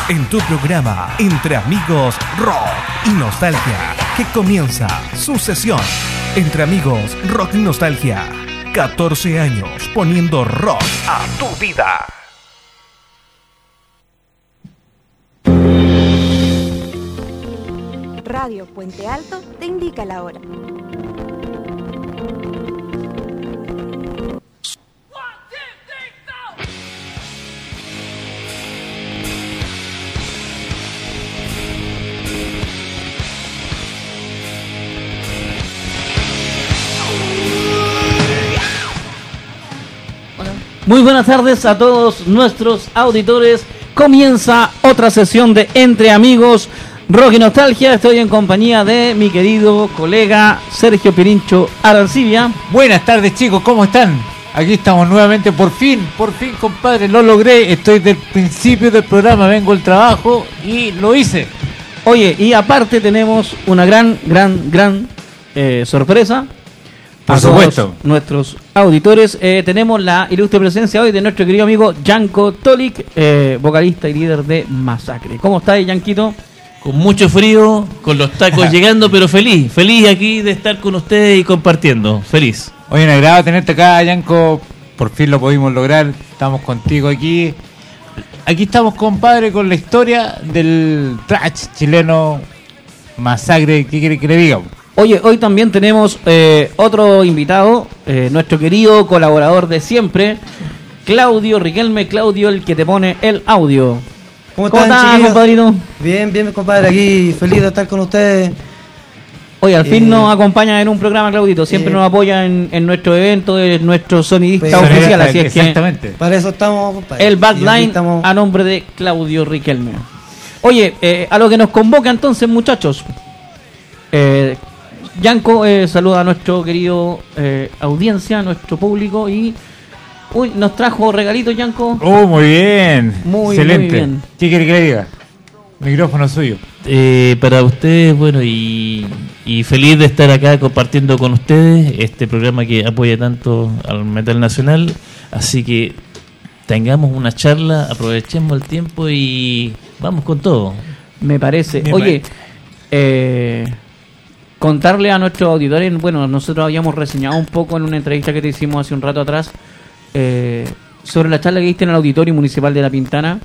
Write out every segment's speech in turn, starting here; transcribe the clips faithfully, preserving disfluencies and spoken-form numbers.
en tu programa Entre Amigos Rock y Nostalgia, que comienza su sesión. Entre Amigos Rock y Nostalgia, catorce años poniendo rock a tu vida. Radio Puente Alto te indica la hora. Muy buenas tardes a todos nuestros auditores. Comienza otra sesión de Entre Amigos Rock y Nostalgia. Estoy en compañía de mi querido colega Sergio Pirincho Arancibia. Buenas tardes, chicos, ¿cómo están? Aquí estamos nuevamente, por fin, por fin, compadre, lo logré. Estoy del principio del programa, vengo al trabajo y lo hice. Oye, y aparte tenemos una gran, gran, gran eh, sorpresa. Por supuesto. Nuestros auditores, eh, tenemos la ilustre presencia hoy de nuestro querido amigo Yanko Tolik, eh, vocalista y líder de Masacre. ¿Cómo estás, Yanquito? Con mucho frío, con los tacos llegando, pero feliz, feliz aquí de estar con ustedes y compartiendo, feliz. Oye, un agrado tenerte acá, Yanko, por fin lo pudimos lograr, estamos contigo aquí. Aquí estamos, compadre, con la historia del thrash chileno Masacre. ¿Qué quiere que le diga? Oye, hoy también tenemos eh, otro invitado, eh, nuestro querido colaborador de siempre, Claudio Riquelme. Claudio, el que te pone el audio. ¿Cómo, ¿Cómo están, estás, compadrito? Bien, bien, compadre, aquí feliz de estar con ustedes. Oye, al fin eh, nos acompaña en un programa, Claudito. Siempre eh, nos apoya en, en nuestro evento, es nuestro sonidista pues, oficial, así es exactamente. que para eso estamos, compadre. El backline estamos... a nombre de Claudio Riquelme. Oye, eh, a lo que nos convoca entonces, muchachos. Eh... Yanko eh, saluda a nuestro querido eh, audiencia, a nuestro público y uy, nos trajo regalitos, Yanko. Oh, muy bien. Muy, excelente. Muy bien. ¿Qué quiere que le diga? Micrófono suyo. Eh, para ustedes, bueno, y, y feliz de estar acá compartiendo con ustedes este programa que apoya tanto al metal nacional. Así que tengamos una charla, aprovechemos el tiempo y vamos con todo. Me parece. Me Oye, parece. eh... contarle a nuestros auditores, bueno, nosotros habíamos reseñado un poco en una entrevista que te hicimos hace un rato atrás eh, sobre la charla que diste en el Auditorio Municipal de La Pintana,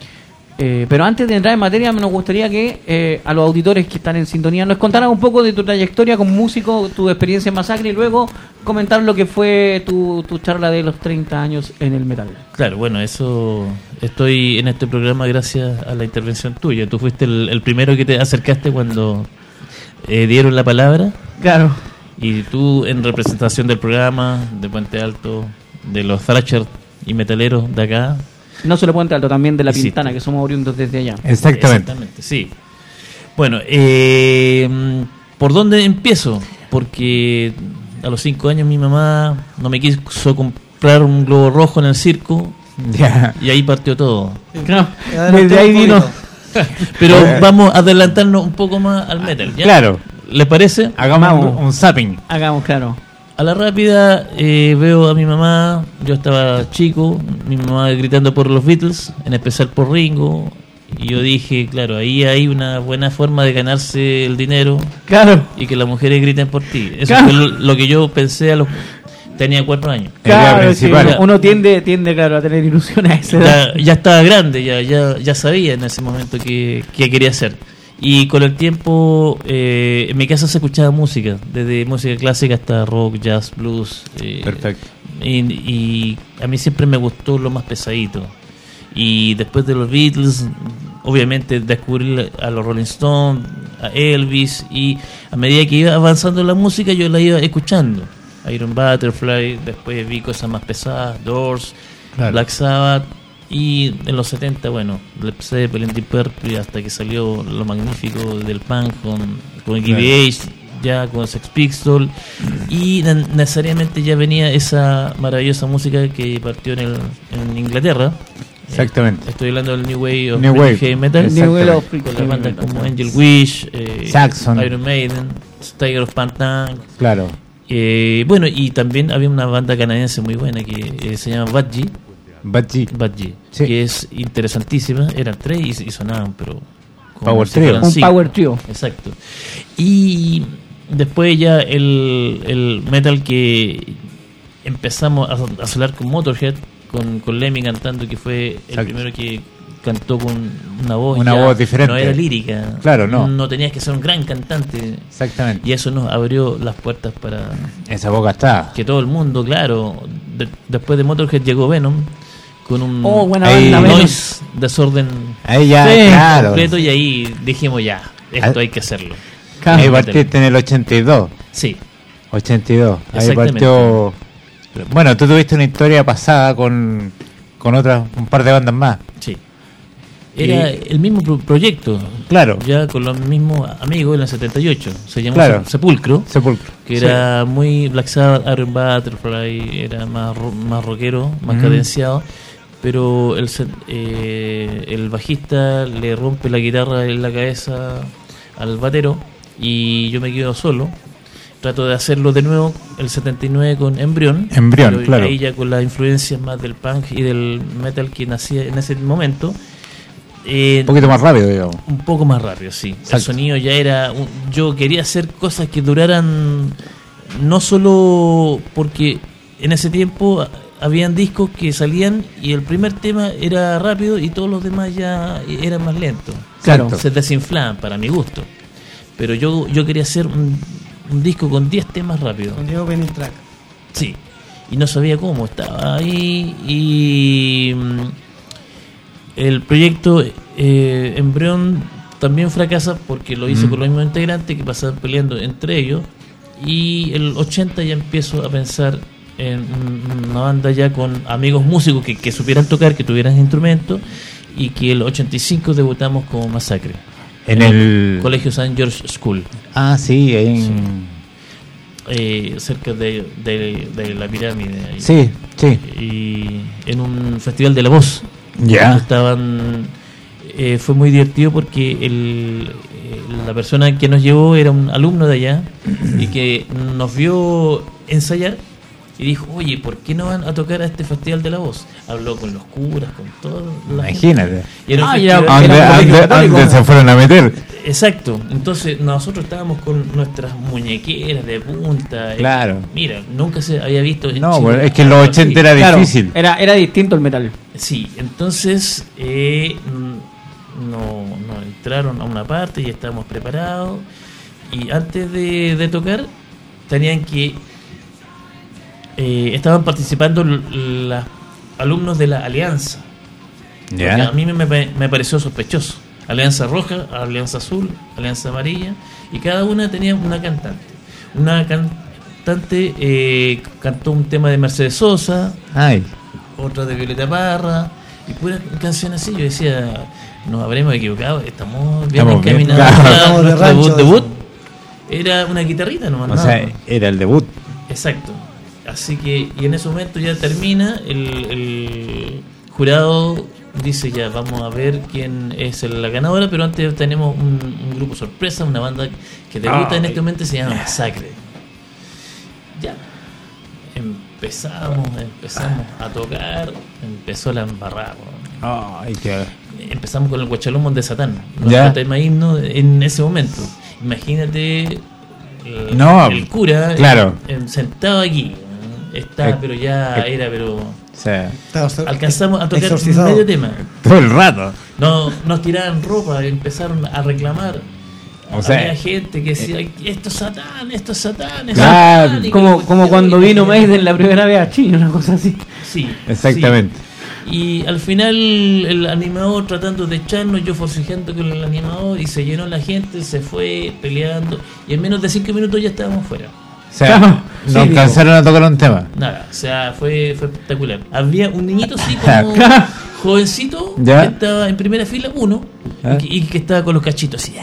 eh, pero antes de entrar en materia nos gustaría que eh, a los auditores que están en sintonía nos contaran un poco de tu trayectoria como músico, tu experiencia en Masacre y luego comentar lo que fue tu, tu charla de los treinta años en el metal. Claro, bueno, eso estoy en este programa gracias a la intervención tuya. Tú fuiste el, el primero que te acercaste cuando... Eh, dieron la palabra. Claro. Y tú, en representación del programa de Puente Alto, de los thrashers y metaleros de acá. No solo Puente Alto, también de La Sí. Pintana, que somos oriundos desde allá. Exactamente. Exactamente, sí. Bueno, eh, ¿por dónde empiezo? Porque a los cinco años mi mamá no me quiso comprar un globo rojo en el circo. Ya. Y ahí partió todo. No, desde ahí vino. Pero vamos a adelantarnos un poco más al metal, ¿ya? Claro. ¿Les parece? Hagamos Vamos. un, un zapping. Hagamos claro. A la rápida eh, veo a mi mamá, yo estaba chico, mi mamá gritando por los Beatles, en especial por Ringo, y yo dije, claro, ahí hay una buena forma de ganarse el dinero Claro. y que las mujeres griten por ti. Eso Claro. fue lo, lo que yo pensé a los... Tenía cuatro años. La idea Claro, sí, principal. uno, uno tiende, tiende claro, a tener ilusiones a esa edad. Ya, ya estaba grande, ya, ya, ya sabía en ese momento qué que quería hacer. Y con el tiempo, eh, en mi casa se escuchaba música, desde música clásica hasta rock, jazz, blues. Eh, Perfecto. Y, y a mí siempre me gustó lo más pesadito. Y después de los Beatles, obviamente descubrí a los Rolling Stones, a Elvis, y a medida que iba avanzando la música yo la iba escuchando. Iron Butterfly, después vi cosas más pesadas, Doors, Claro. Black Sabbath, y en los setenta, bueno, Led Zeppelin, Deep Purple, hasta que salió lo magnífico del punk con, con Claro. Give Age, ya con Sex Pistols, y ne- necesariamente ya venía esa maravillosa música que partió en, el, en Inglaterra. Exactamente. Eh, estoy hablando del New Wave of New British Wave. Heavy Metal, New Wave of con las Heavy bandas Metal. como Angel Wish, eh, Saxon. Iron Maiden, Tiger of Pantang. Claro. Eh, bueno, y también había una banda canadiense muy buena que eh, se llama Budgie, Budgie. Budgie, Sí. que es interesantísima. Eran tres y, y sonaban, pero como Power si trio. fueran Un cinco. power trio. Exacto. Y después ya el, el metal que empezamos a, a sonar con Motorhead, con, con Lemmy cantando, que fue el Exacto. primero que cantó con una voz Una ya voz diferente. no era lírica. Claro, no. No tenías que ser un gran cantante. Exactamente. Y eso nos abrió las puertas para Esa boca está. que todo el mundo, claro, de- después de Motorhead llegó Venom con un Oh, buena Ahí- banda, Venom. noise, desorden Ahí ya, Sí, claro. completo, y ahí dijimos ya, esto Ah. hay que hacerlo. Claro. Ahí partiste en el ochenta y dos. Sí, ochenta y dos. Ahí Exactamente. partió. Bueno, tú tuviste una historia pasada con, con otras, un par de bandas más. sí. Era Y- el mismo pro- proyecto, Claro. ya con los mismos amigos en el setenta y ocho. Se llamó Claro. Se- Sepulcro, Sepulcro. que era muy Black Sabbath, Iron Butterfly, era más, ro- más rockero, más Ujú. cadenciado. Pero el, se- eh, el bajista le rompe la guitarra en la cabeza al batero y yo me quedo solo. Trato de hacerlo de nuevo el setenta y nueve con Embrión. Embrión, pero claro. ahí ya con las influencias más del punk y del metal que nacía en ese momento. Eh, Un poquito más rápido, digamos. un poco más rápido, sí. El Exacto. sonido ya era... un- yo quería hacer cosas que duraran no solo porque en ese tiempo habían discos que salían y el primer tema era rápido y todos los demás ya eran más lentos. Claro. Se desinflaban para mi gusto. Pero yo yo quería hacer un, un disco con diez temas rápidos. Con Diego Penny Track. Sí. Y no sabía cómo, estaba ahí y mm, el proyecto eh, Embrión también fracasa porque lo hice Mm. con los mismos integrantes que pasaban peleando entre ellos, y el ochenta ya empiezo a pensar en un- una banda ya con amigos músicos que, que supieran tocar, que tuvieran instrumentos, y que el ochenta y cinco debutamos como Masacre En el. Colegio Saint George School, Ah, sí, ahí en. eh, cerca de, de- de la pirámide ahí. Sí, sí. Y en un festival de la voz. Ya. Estaban, eh, fue muy divertido porque el, eh, la persona que nos llevó era un alumno de allá y que nos vio ensayar y dijo, oye, ¿por qué no van a tocar a este festival de la voz? Habló con los curas, con todo. Imagínate. Y era un Ah, festival- ya, ¿A dónde, Era un a colegio dónde- a católico. dónde se fueron a meter? Exacto, entonces nosotros estábamos con nuestras muñequeras de punta. eh, Claro. Mira, nunca se había visto en No, Chile bueno, es que en los algo así. ochenta era Claro, difícil. Era, era distinto el metal. Sí, entonces eh, mm, no, nos entraron a una parte y estábamos preparados, y antes de, de tocar tenían que eh, estaban participando los alumnos de la Alianza. Porque a Ya. mí me, me- me pareció sospechoso. Alianza Roja, Alianza Azul, Alianza Amarilla, y cada una tenía una cantante. Una cantante eh, cantó un tema de Mercedes Sosa, Ay. otra de Violeta Parra, y pura canción así. Yo decía, nos habremos equivocado, estamos bien Estamos bien, encaminados. claro. Ya Estamos de nuestro rancho, debut, debut eso. era una guitarrita nomás. O nada sea, más. era el debut. Exacto. Así que, y en ese momento ya termina, el, el jurado dice ya, vamos a ver quién es el- la ganadora, pero antes tenemos un, un grupo sorpresa, una banda que debuta en este momento, se llama Masacre. Ya. Empezamos, empezamos a tocar, empezó la embarrada. weón. Ay, qué. Empezamos con el Guachalomón de Satán, Ya. nuestro tema himno en ese momento. Imagínate el, No, el cura claro. eh, sentado aquí, está, Eh, pero ya eh. era, pero O sea, Estaba exor- alcanzamos a tocar exorcizado. medio tema. todo el rato. No, nos tiraban ropa, empezaron a reclamar. O sea, Había gente que decía, esto es Satán, esto es Satán, es Claro. Satán", y Como, como cuando vino Maiden Maiden la primera vez a Chile, una cosa así. Sí, Exactamente. sí. Y al final el animador tratando de echarnos, yo forcejeando con el animador, y se llenó la gente, se fue peleando, y en menos de cinco minutos ya estábamos fuera. O sea, Claro. no Sí, alcanzaron a tocar un tema. Nada, o sea, fue, fue espectacular. Había un niñito así como jovencito Ya. que estaba en primera fila, uno, Ah. y, que, y que estaba con los cachitos así,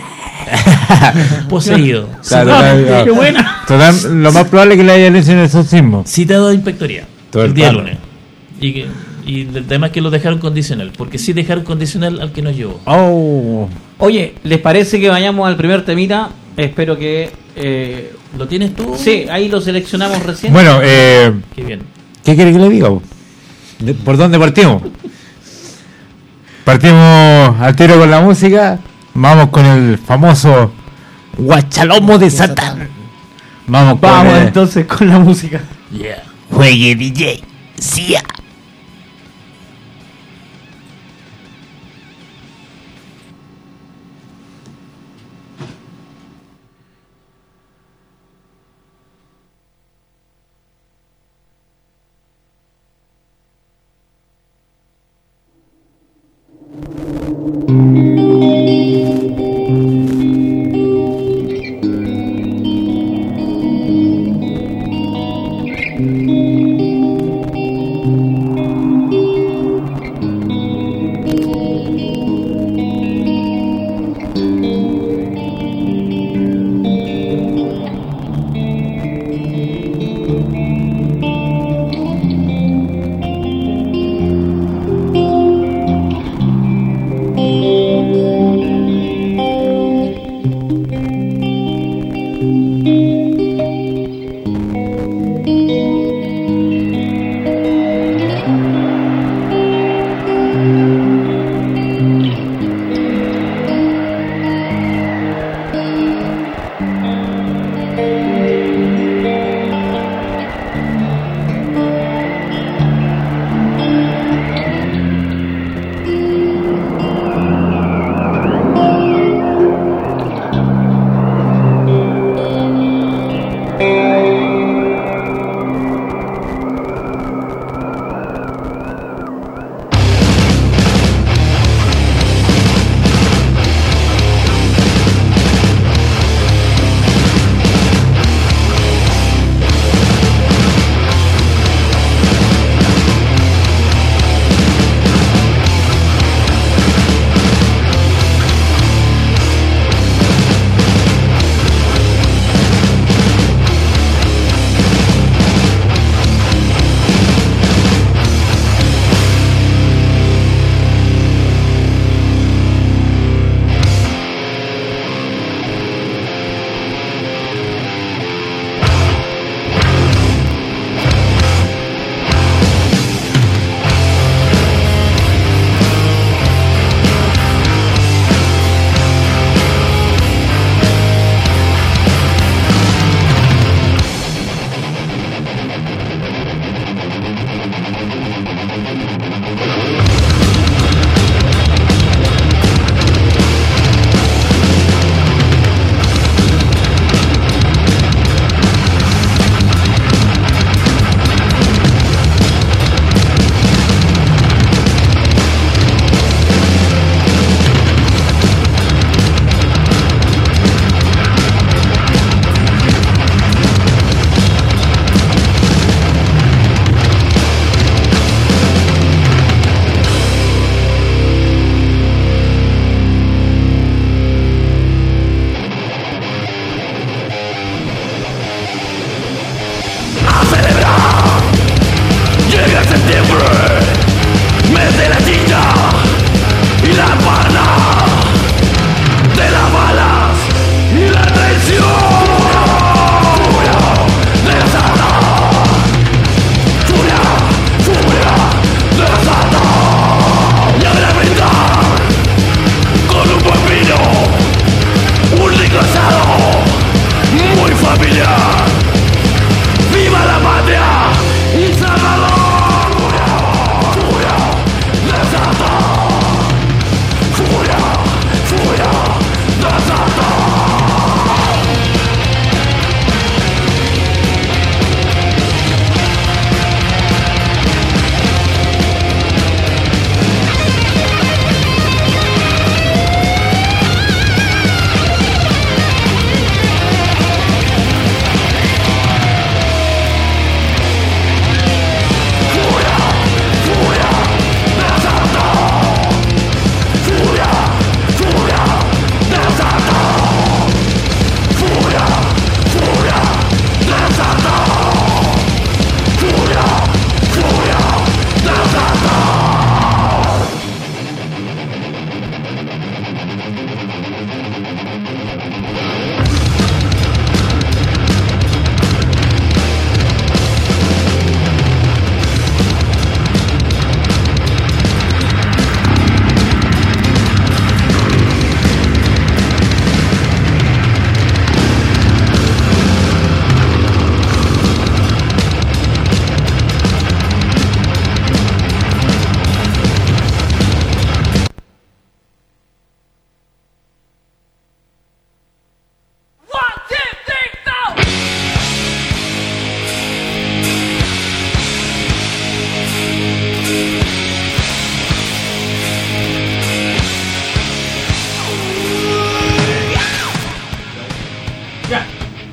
poseído. Claro, Citado- claro. ¡Qué buena! Total, lo más probable es que le hayan hecho en el exorcismo. Citado a inspectoría Todo el el día rato. lunes. Y, que, y además que lo dejaron condicional, porque sí dejaron condicional al que nos llevó. Oh. Oye, ¿les parece que vayamos al primer temita? Espero que... eh, ¿Lo tienes tú? sí, ahí lo seleccionamos recién. Bueno, eh, Qué bien. ¿qué quiere que le diga? vos? ¿De- ¿Por dónde partimos? Partimos al tiro con la música. Vamos con el famoso Guachalomo de Satán. Vamos con Vamos el- entonces con la música. Yeah. Juegue D J. Sí.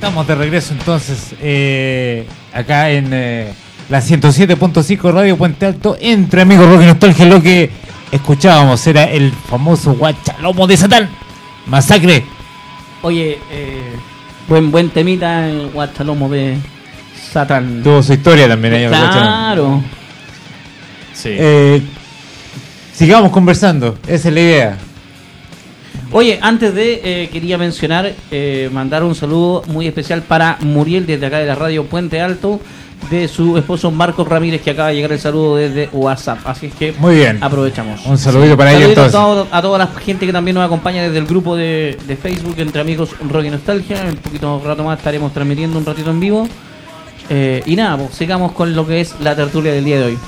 Estamos de regreso entonces eh, acá en eh, la ciento siete punto cinco Radio Puente Alto, entre amigos rock y nostalgia. Lo que escuchábamos era el famoso Guachalomo de Satán, Masacre. Oye, eh, buen buen temita el Guachalomo de Satán. Tuvo su historia también ahí. Claro. Sí. Eh, sigamos conversando, esa es la idea. Oye, antes de, eh, quería mencionar, eh, mandar un saludo muy especial para Muriel desde acá de la radio Puente Alto, de su esposo Marcos Ramírez, que acaba de llegar el saludo desde WhatsApp. Así es que muy bien, aprovechamos. Un saludito para ellos entonces. A, todo, a toda la gente que también nos acompaña desde el grupo de, de Facebook Entre Amigos Rock y Nostalgia. En un poquito rato más estaremos transmitiendo un ratito en vivo. Eh, y nada, pues sigamos con lo que es la tertulia del día de hoy.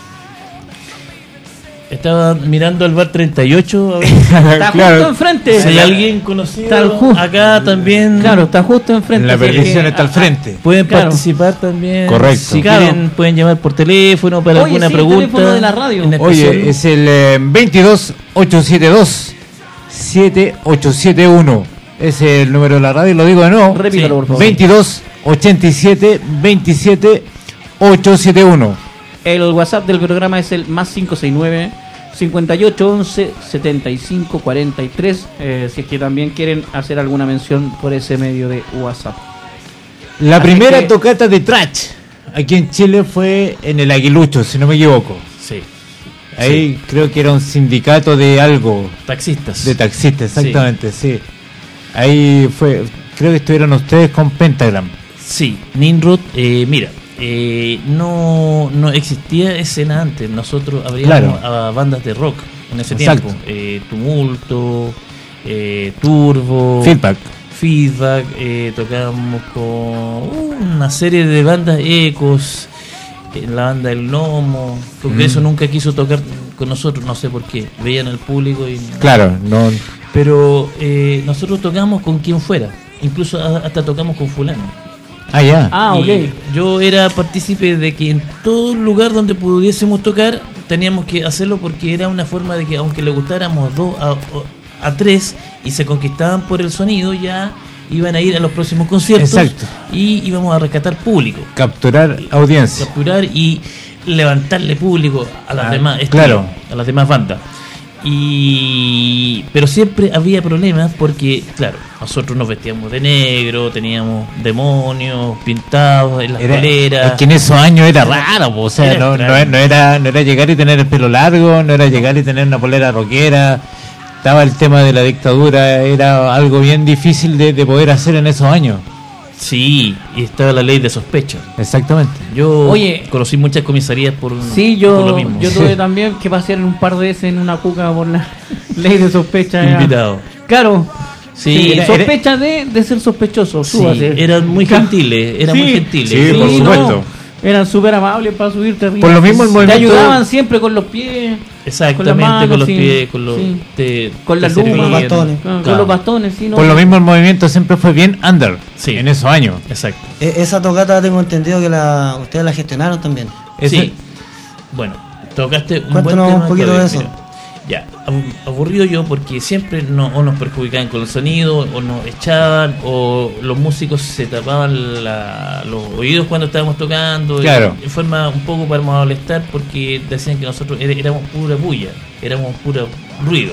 Estaba mirando al bar treinta y ocho. Está Claro. justo enfrente. Si hay alguien conocido Está al ju- acá también. Claro, está justo enfrente. La así es perdición que- está al frente. Pueden Claro. participar también. Correcto. Si Claro. quieren, pueden llamar por teléfono para Oye, alguna sí, el pregunta. teléfono de la radio. en especial. Oye, es el eh, veintidós ochocientos setenta y dos siete ocho siete uno. Ese es el número de la radio, lo digo de nuevo. Repítalo, por favor. veintidós ochenta y siete veintisiete ochocientos setenta y uno. El WhatsApp del programa es el más cinco seis nueve, cincuenta y ocho once, setenta y cinco cuarenta y tres. Eh, si es que también quieren hacer alguna mención por ese medio de WhatsApp. La Así primera que- tocata de Trash aquí en Chile fue en el Aguilucho, si no me equivoco. Sí. Ahí creo que era un sindicato de algo, Taxistas. de taxistas, exactamente, sí. Ahí fue, creo que estuvieron ustedes con Pentagram. Sí, Nimrod, eh, mira, eh, no, no existía escena antes. Nosotros abríamos Claro. a bandas de rock en ese Exacto. tiempo. Eh, Tumulto, eh, Turbo, Feedback. Feedback, eh, tocábamos con una serie de bandas, Ecos, eh, la banda El Gnomo. Congreso Mm. nunca quiso tocar con nosotros, no sé por qué. Veían al público y... Claro, no. Pero eh, nosotros tocamos con quien fuera. Incluso a- hasta tocamos con fulano. Ah, ya. Ah, ok. Y yo era partícipe de que en todo lugar donde pudiésemos tocar teníamos que hacerlo, porque era una forma de que aunque le gustáramos dos a, a tres y se conquistaban por el sonido, ya iban a ir a los próximos conciertos. Exacto. Y íbamos a rescatar público, Capturar audiencia. capturar y levantarle público a las Ah, demás claro. estilos, a las demás bandas. Y pero siempre había problemas porque, claro, nosotros nos vestíamos de negro, teníamos demonios pintados en las Era, poleras. es que en esos años era raro, po, o sea, Era no, no, extraño. no era, no era llegar y tener el pelo largo, no era llegar y tener una polera rockera. Estaba el tema de la dictadura, era algo bien difícil de, de poder hacer en esos años. Sí, y estaba la ley de sospecha. Exactamente. Yo Oye. conocí muchas comisarías por, Sí, por lo yo, mismo. yo tuve también que pasear un par de veces en una cuca por la ley de sospecha. era- Invitado. Claro. Sí, era- sospecha de, de ser sospechoso. Sí, súbase. eran muy Ca- gentiles, eran Sí, muy gentiles. sí, por no, supuesto. eran súper amables para subirte arriba. Por lo mismo el Te movimiento- ayudaban siempre con los pies. Exactamente, Con con, las manos, los sí, pies, con los, sí. te- Con las te lumas. servían. Con los bastones. Con Claro. los bastones, sí, ¿no? Por lo mismo el movimiento siempre fue bien under Sí. en esos años. Exacto. E- esa tocata tengo entendido que la ustedes la gestionaron también. Ese- Sí. Bueno, tocaste un buen Cuéntanos tema. un poquito Claudio, de eso. mira. Ya, abu- aburrido yo porque siempre no, o nos perjudicaban con el sonido, o nos echaban, o los músicos se tapaban la- los oídos cuando estábamos tocando. Claro. En forma un poco para molestar, porque decían que nosotros era- éramos pura bulla, éramos puro ruido.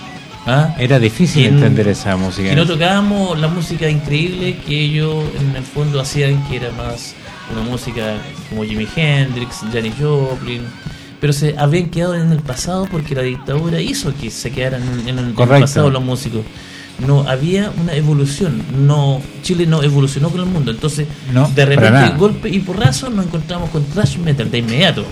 ¿Ah? Era difícil Y en- entender esa música. Y no tocábamos la música increíble que ellos en el fondo hacían, que era más una música como Jimi Hendrix, Janis Joplin, pero se habían quedado en el pasado porque la dictadura hizo que se quedaran en, en el Correcto. pasado los músicos. No había una evolución, no Chile no evolucionó con el mundo, entonces No, de para repente nada. golpe y porrazo nos encontramos con thrash metal de inmediato,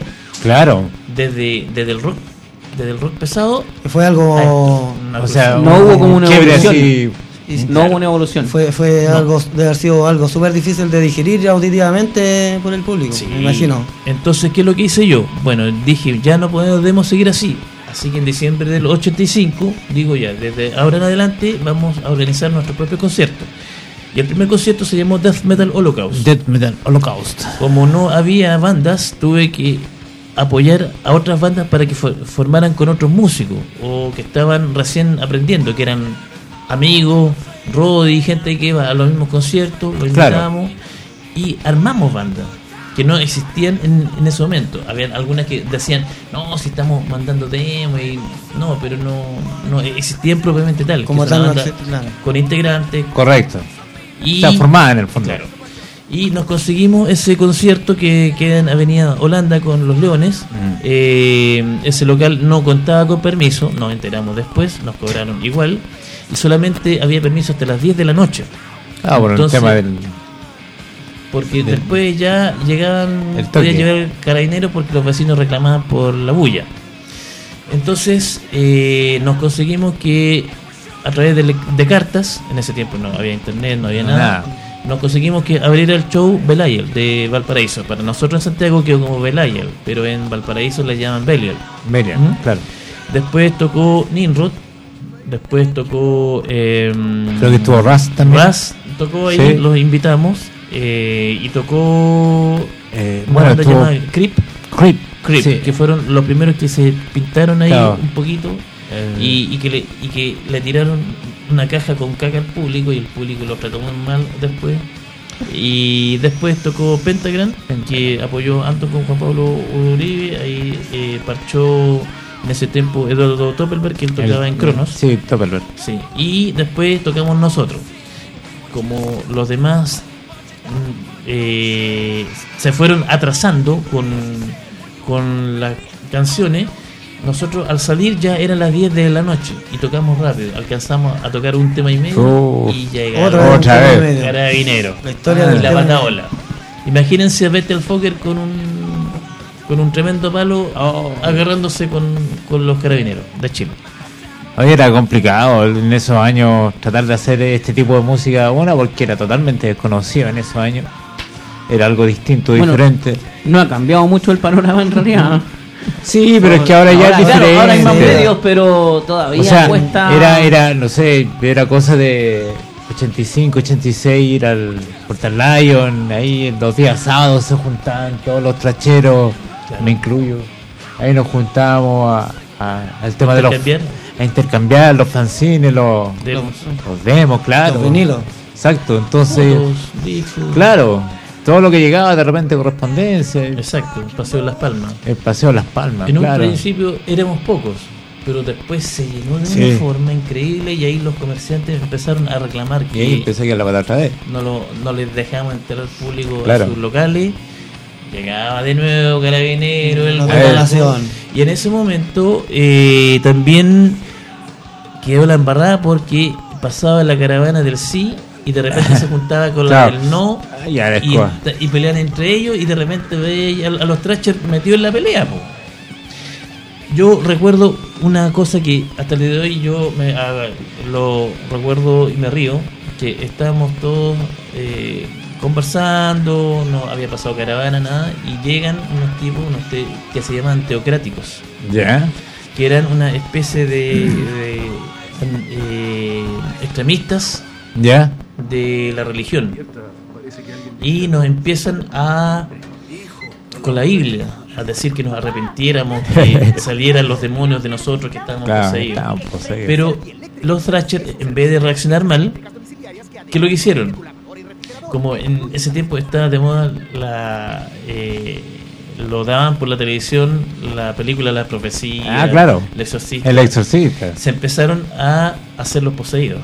Claro. desde desde el rock, desde el rock pesado. Fue algo una O cosa- sea, No hubo como una quiebre evolución. así. y- No hubo una evolución. fue fue No. algo de haber sido algo súper difícil de digerir auditivamente por el público, Sí. me imagino. Entonces, ¿qué es lo que hice yo? Bueno, dije, ya no podemos seguir así. Así que en diciembre del ochenta y cinco, digo ya, desde ahora en adelante vamos a organizar nuestro propio concierto. Y el primer concierto se llamó Death Metal Holocaust. Death Metal Holocaust. Como no había bandas, tuve que apoyar a otras bandas para que for- formaran con otros músicos o que estaban recién aprendiendo, que eran amigos, Rodi, gente que iba a los mismos conciertos, los Claro. invitamos y armamos bandas que no existían en, en ese momento. Habían algunas que decían, no, si estamos mandando demos, y no, pero no, no existían propiamente tal. Como que son tal, no bandas existe, claro. con integrantes. Correcto. Y, Está formada en el fondo. claro. Y nos conseguimos ese concierto que queda en Avenida Holanda con Los Leones. Mm. Eh, ese local no contaba con permiso, nos enteramos después, nos cobraron igual. Y solamente había permiso hasta las diez de la noche. Ah, por Entonces, el tema del... Porque Del- después ya llegaban, el podía toque. llegar carabineros porque los vecinos reclamaban por la bulla. Entonces eh, nos conseguimos que a través de, de cartas, en ese tiempo no había internet, no había nada, Nada. nos conseguimos que abriera el show Belial de Valparaíso. Para nosotros en Santiago quedó como Belial, pero en Valparaíso le llaman Belial. Media, ¿Mm? claro. Después tocó Nimrod, después tocó eh, Creo que estuvo Raz también. Raz, tocó ahí, Sí. los invitamos. Eh, y tocó Eh, una bueno, banda estuvo llamada Creep, Creep. Creep Sí. que fueron los primeros que se pintaron ahí Claro. un poquito Eh, y, y que le, y que le tiraron una caja con caca al público y el público lo trató muy mal después. Y después tocó Pentagram, que apoyó Anton con Juan Pablo Uribe. Ahí eh, parchó en ese tiempo Eduardo Toppelberg, que él tocaba el- en Cronos. Sí, Toppelberg. Sí, y después tocamos nosotros. Como los demás mm, eh, se fueron atrasando con, con las canciones, nosotros al salir ya eran las diez de la noche y tocamos rápido. Alcanzamos a tocar un tema y medio Uf. y llegaron Otra vez, Otra un tema vez. y medio. Carabineros La historia y del la tema y medio. pataola. Imagínense a Bethel Fokker con un con un tremendo palo agarrándose con, con los carabineros de Chile. Oye, era complicado en esos años tratar de hacer este tipo de música, bueno, porque era totalmente desconocido en esos años. Era algo distinto, Bueno, diferente. No ha cambiado mucho el panorama en realidad. Sí, pero es que ahora ya es Claro, diferente. ahora hay más medios, pero todavía O sea, cuesta. era, era, no sé, era cosa de ochenta y cinco, ochenta y seis, ir al Portal Lion, ahí en los días sábados se juntaban todos los tracheros, me incluyo. Ahí nos juntábamos a, a- al tema de los... Intercambiar. A intercambiar los fanzines, los, Demos. los demos, claro. Los vinilos. Exacto, entonces, Fotos, discos. claro, todo lo que llegaba de repente correspondencia, Exacto, Paseo de las Palmas. el paseo de las palmas, En un claro. principio éramos pocos, pero después se llenó de Sí. una forma increíble y ahí los comerciantes empezaron a reclamar Y ahí que empecé a ir a la otra vez. no, lo, no les dejamos entrar al público Claro. a sus locales. Llegaba de nuevo Carabinero, el Otra cuerpo. nación. Y en ese momento eh, también quedó la embarrada porque pasaba la caravana del sí y de repente se juntaba con la Claro. del no Ah, ya eres y, coa. y peleaban entre ellos y de repente veía a, a los Thrasher metidos en la pelea. Po. Yo recuerdo una cosa que hasta el día de hoy yo me, ah, lo recuerdo y me río, que estábamos todos eh, conversando, no había pasado caravana, nada, y llegan unos tipos unos te- que se llaman teocráticos, Ya. que eran una especie de, de, eh, extremistas Ya. de la religión y nos empiezan a con la Biblia a decir que nos arrepintiéramos, que salieran los demonios de nosotros que estábamos Claro, poseídos. estaban poseídos. Pero los Thrasher, en vez de reaccionar mal, ¿qué lo que hicieron? Como en ese tiempo estaba de moda la eh, lo daban por la televisión la película La Profecía, Ah, claro. El Exorcista. El exorcista. Se empezaron a hacer los poseídos.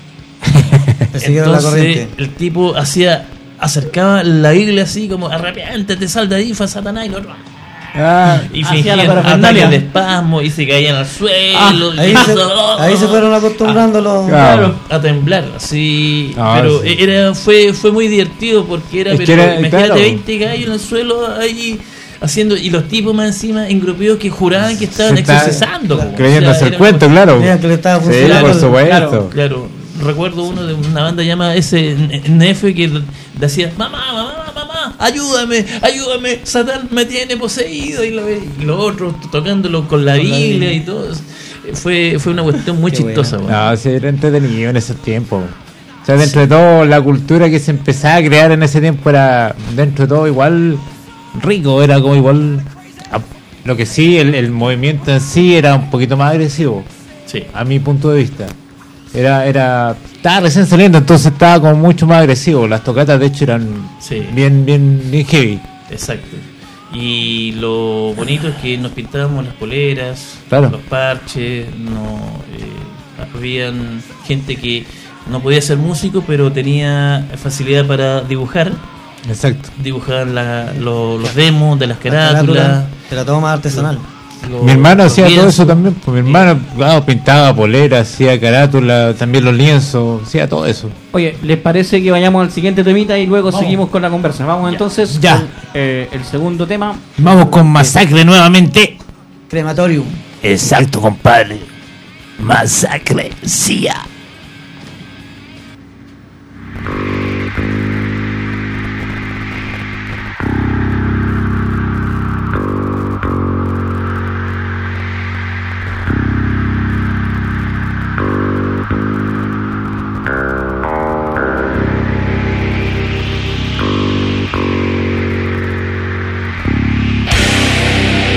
Le siguieron la Entonces corriente. el tipo hacía acercaba la Biblia así como arrepiéntete, sal de ahí, fa Satanás y lo otro. Ah, Y Hacía fingían la parafernalia. ataques de espasmo y se caían al suelo. Ah, ahí, y se, todo. ahí se fueron acostumbrando los... Claro. A temblar, así. Ah, pero sí. era fue fue muy divertido porque era, Es que pero era- imagínate claro. veinte gallos en el suelo ahí haciendo y los tipos más encima engrupidos que juraban que estaban Se está exorcizando. po. creyendo O sea, hacer era cuento, una- claro. Mira que le estaba Sí, funcionando. por supuesto. Claro, claro. Recuerdo uno de una banda llamada S N F que decía, mamá, mamá, mamá, ayúdame, ayúdame, Satán me tiene poseído. Y, lo, y los otros tocándolo con la Con la Biblia Biblia. y todo. Fue, fue una cuestión muy Qué chistosa. buena. weón. No, sí, era entretenido en ese tiempo. O sea, dentro de todo, la cultura que se empezaba a crear en ese tiempo era, dentro de todo, igual rico. Era como igual. a- Lo que sí, el, el movimiento en sí era un poquito más agresivo, Sí. a mi punto de vista. Era, era, estaba recién saliendo, entonces estaba como mucho más agresivo. Las tocatas, de hecho, eran Sí. bien, bien, bien heavy. Exacto. Y lo bonito es que nos pintábamos las poleras, Claro. los parches, no, eh, habían gente que no podía ser músico, pero tenía facilidad para dibujar. Exacto. Dibujaban la- lo- los demos de las La carátula carátulas. era todo más artesanal. lo- Mi hermano los hacía todo lienzos. eso también. Pues mi hermano claro, pintaba poleras, hacía carátula, también los lienzos, hacía todo eso. Oye, ¿les parece que vayamos al siguiente temita y luego Vamos. seguimos con la conversa? Vamos entonces Ya. con eh, el segundo tema. Vamos con Masacre nuevamente. Crematorium. Exacto, compadre. Masacre, sí.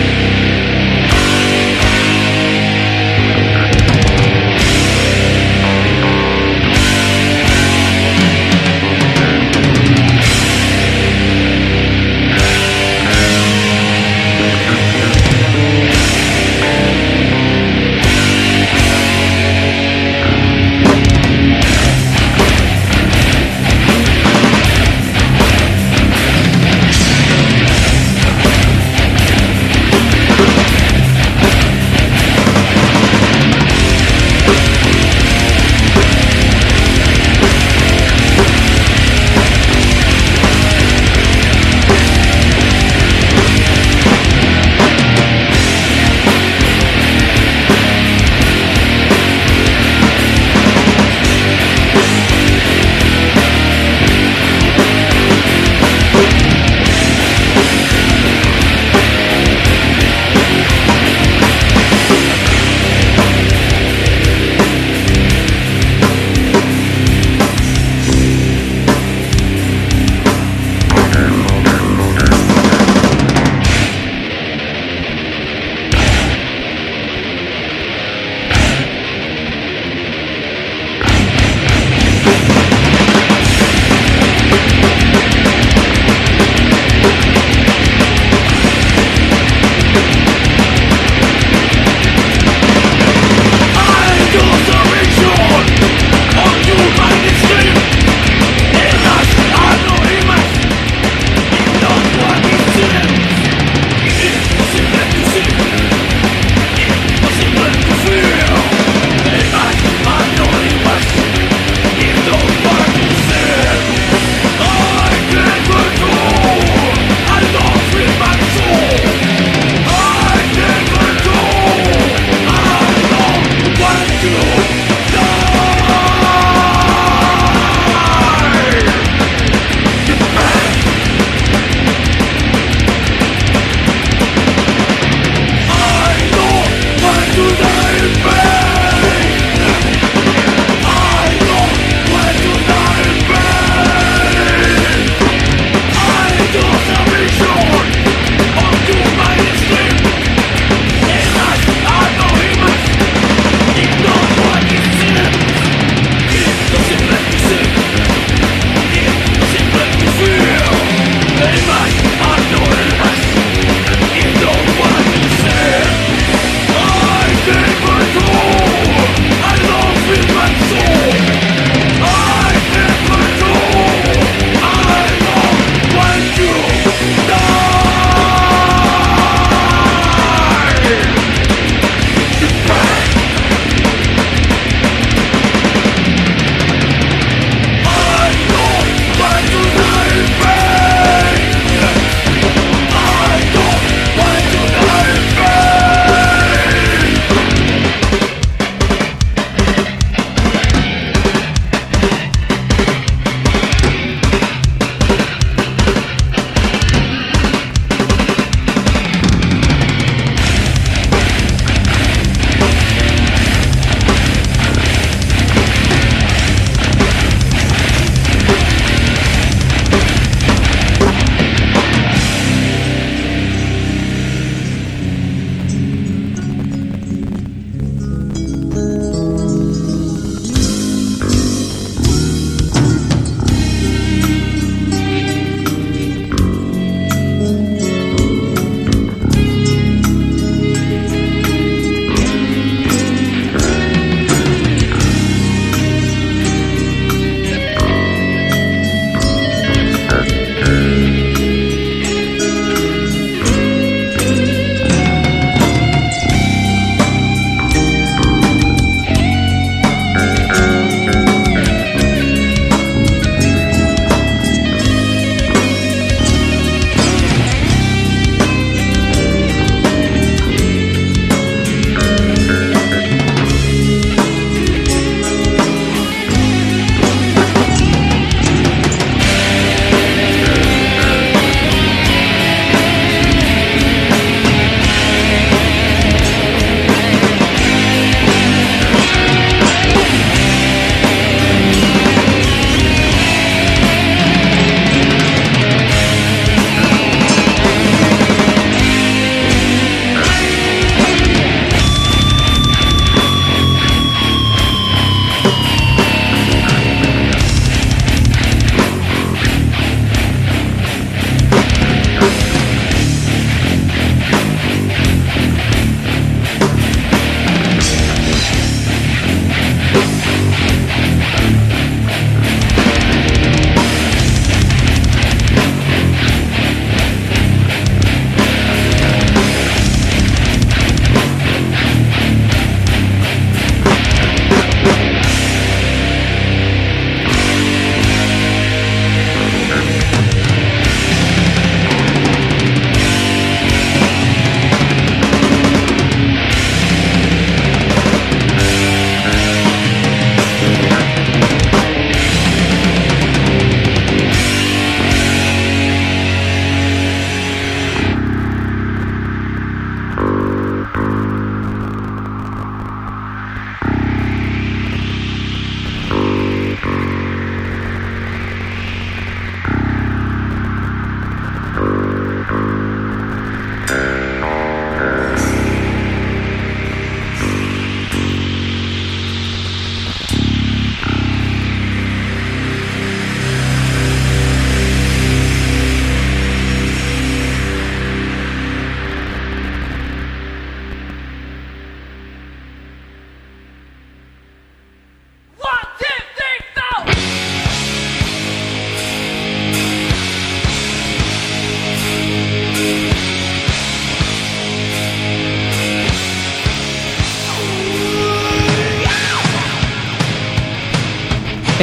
Thank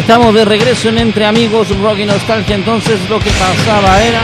estamos de regreso en Entre Amigos, Rock y Nostalgia. Entonces lo que pasaba era...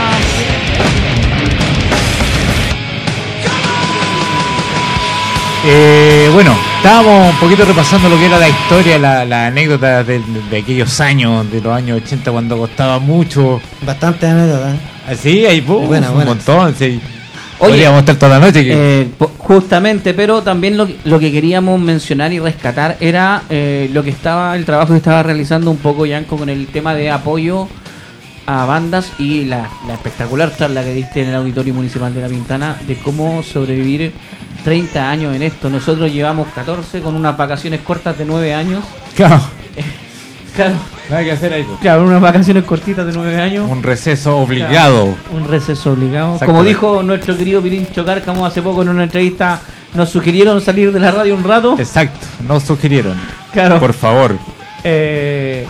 Eh, bueno, estábamos un poquito repasando lo que era la historia, la, la anécdota de, de aquellos años, de los años ochenta, cuando costaba mucho. Bastante anécdota. Así, hay uh, Buena, un buena. montón. Sí. Oye, podríamos estar toda la noche. Que... Eh, po- justamente, pero también lo, que- lo que queríamos mencionar y rescatar era eh, lo que estaba, el trabajo que estaba realizando un poco Yanko con el tema de apoyo a bandas y la, la espectacular charla que diste en el Auditorio Municipal de La Pintana de cómo sobrevivir treinta años en esto. Nosotros llevamos catorce con unas vacaciones cortas de nueve años. Claro, Claro, nada que hacer ahí. pues. claro, unas vacaciones cortitas de nueve años. Un receso obligado. Un receso obligado. Exacto. Como dijo nuestro querido Pirincho Cárcamo hace poco en una entrevista, nos sugirieron salir de la radio un rato. Exacto, nos sugirieron. Claro. Por favor. Eh,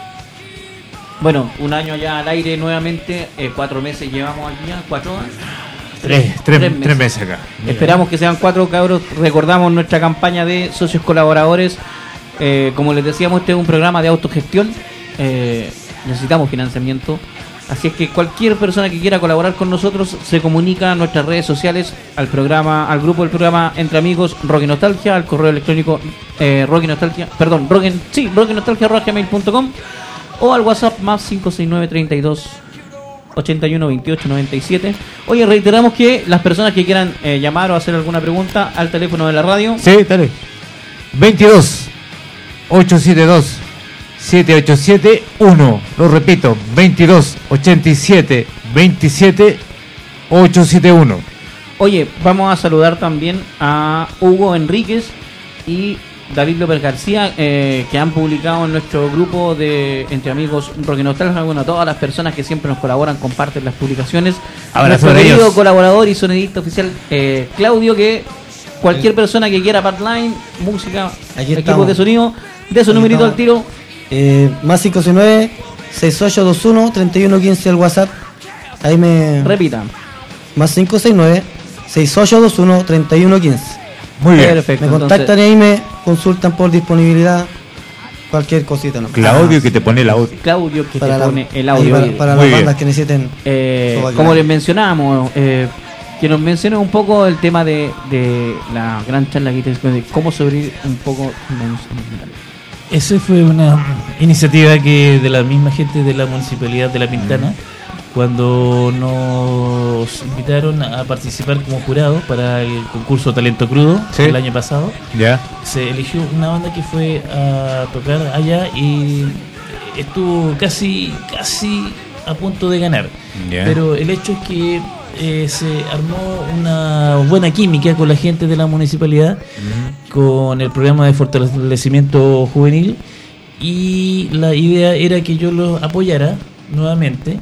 bueno, un año ya al aire nuevamente, eh, cuatro meses llevamos aquí ya, cuatro años. Tres, tres, tres meses acá. Esperamos que sean cuatro, cabros. Recordamos nuestra campaña de socios colaboradores. Eh, como les decíamos, este es un programa de autogestión. Eh, necesitamos financiamiento. Así es que cualquier persona que quiera colaborar con nosotros se comunica a nuestras redes sociales, al programa, al grupo del programa Entre Amigos Rock y Nostalgia, al correo electrónico eh, Rock y Nostalgia, perdón, rock y- sí, rock y nostalgia arroba gmail punto com, o al WhatsApp más cinco seis nueve, treinta y dos, ochenta y uno, veintiocho, noventa y siete. Oye, reiteramos que las personas que quieran eh, llamar o hacer alguna pregunta al teléfono de la radio, Sí, dale. veintidós, ochocientos setenta y dos, setecientos ochenta y siete, uno. Lo repito, veintidós, ochenta y siete, veintisiete, ochocientos setenta y uno. oye, vamos a saludar también a Hugo Enríquez y David López García, eh, que han publicado en nuestro grupo de Entre Amigos Rock y Nostalgia. Bueno, a todas las personas que siempre nos colaboran, comparten las publicaciones. Abrazo Nuestro de querido ellos. colaborador y sonidista oficial, eh, Claudio, que cualquier persona que quiera partline, música, Aquí equipos estamos. de sonido, de su Aquí numerito estamos. al tiro. Eh, más cinco seis nueve, seis ocho dos uno, treinta y uno quince el WhatsApp. Ahí me... Repita. Más cinco seis nueve, seis ocho dos uno, treinta y uno quince. Muy bien. Perfecto. Me contactan y ahí me consultan por disponibilidad. Cualquier cosita, ¿no? Claudio que te pone el audio. Claudio, que Para te la- pone el ahí audio. Para, ahí. para Muy las bien. bandas que necesiten. Eh, Todo como acá. les mencionábamos, eh, que nos mencione un poco el tema de, de la gran charla que te de cómo sobrevivir un poco menos. Esa fue una iniciativa que de la misma gente de la Municipalidad de La Pintana, cuando nos invitaron a participar como jurado para el concurso Talento Crudo Sí. el año pasado. Ya. Se eligió una banda que fue a tocar allá y estuvo casi casi a punto de ganar. Ya. Pero el hecho es que eh, se armó una buena química con la gente de la municipalidad, con el programa de fortalecimiento juvenil, y la idea era que yo los apoyara nuevamente,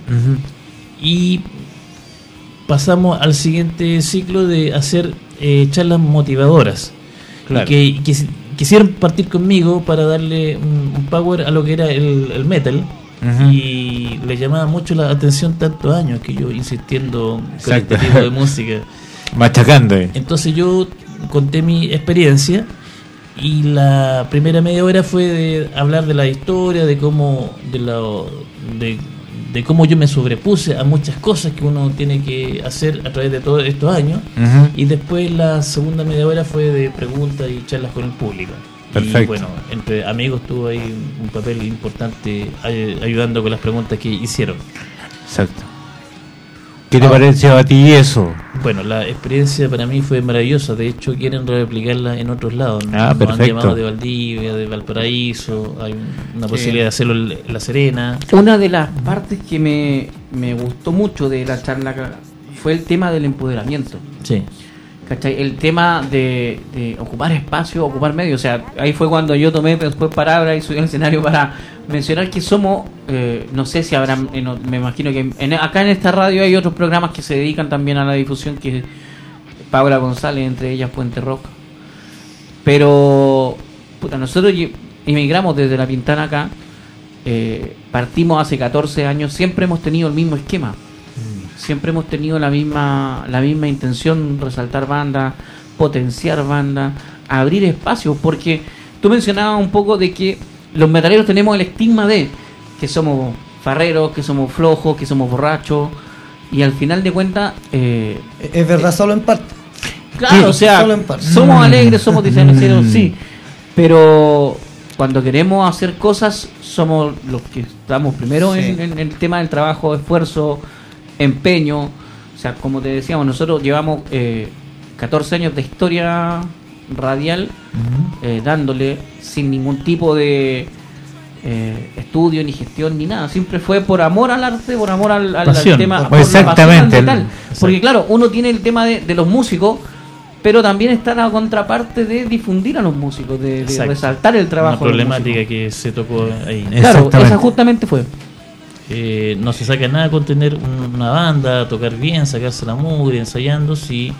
y pasamos al siguiente ciclo de hacer eh, charlas motivadoras. Claro. Y que, y que si- quisieron partir conmigo para darle un, un power a lo que era el, el metal. Ujú. Y le llamaba mucho la atención tantos años que yo insistiendo con Exacto. este tipo de música. Machacando. eh. Entonces yo conté mi experiencia, y la primera media hora fue de hablar de la historia, de cómo de, la, de, de cómo yo me sobrepuse a muchas cosas que uno tiene que hacer a través de todos estos años. Ujú. Y después la segunda media hora fue de preguntas y charlas con el público. Perfecto. Y bueno, entre amigos tuvo ahí un papel importante ay- ayudando con las preguntas que hicieron. Exacto. ¿Qué te pareció a ti eso? Bueno, la experiencia para mí fue maravillosa. De hecho, quieren replicarla en otros lados. Ah, Nos perfecto. han llamado de Valdivia, de Valparaíso. Hay una posibilidad de hacerlo en La Serena. Una de las partes que me, me gustó mucho de la charla acá fue el tema del empoderamiento. Sí. ¿Cachai? El tema de, de ocupar espacio, ocupar medio. O sea, ahí fue cuando yo tomé después palabra y subí al escenario para mencionar que somos, eh, no sé si habrán, eh, no, me imagino que en- acá en esta radio hay otros programas que se dedican también a la difusión, que Paula González, entre ellas Puente Rock. Pero, puta, nosotros lle- emigramos desde La Pintana acá, eh, partimos hace catorce años, siempre hemos tenido el mismo esquema. Siempre hemos tenido la misma la misma intención, resaltar bandas, potenciar bandas, abrir espacios, porque tú mencionabas un poco de que los metaleros tenemos el estigma de que somos farreros, que somos flojos, que somos borrachos, y al final de cuentas eh, Es verdad, solo en parte. claro, Sí, o sea, solo en parte. somos Mm. alegres, somos diferenciados, Mm. sí, pero cuando queremos hacer cosas somos los que estamos primero Sí. en, en el tema del trabajo, esfuerzo, empeño. O sea, como te decíamos, nosotros llevamos eh, catorce años de historia radial eh, dándole sin ningún tipo de eh, estudio, ni gestión, ni nada. Siempre fue por amor al arte, por amor al, al- al Pasión. tema. Pues por la exactamente, pasión al el- metal. Porque claro, uno tiene el tema de, de los músicos, pero también está la contraparte de difundir a los músicos, de, de Exacto. resaltar el trabajo. Una de los problemática músicos. que se tocó ahí. Claro, Exactamente. esa justamente fue. Eh, no se saca nada con tener un- una banda, tocar bien, sacarse la mugre, ensayando, sí,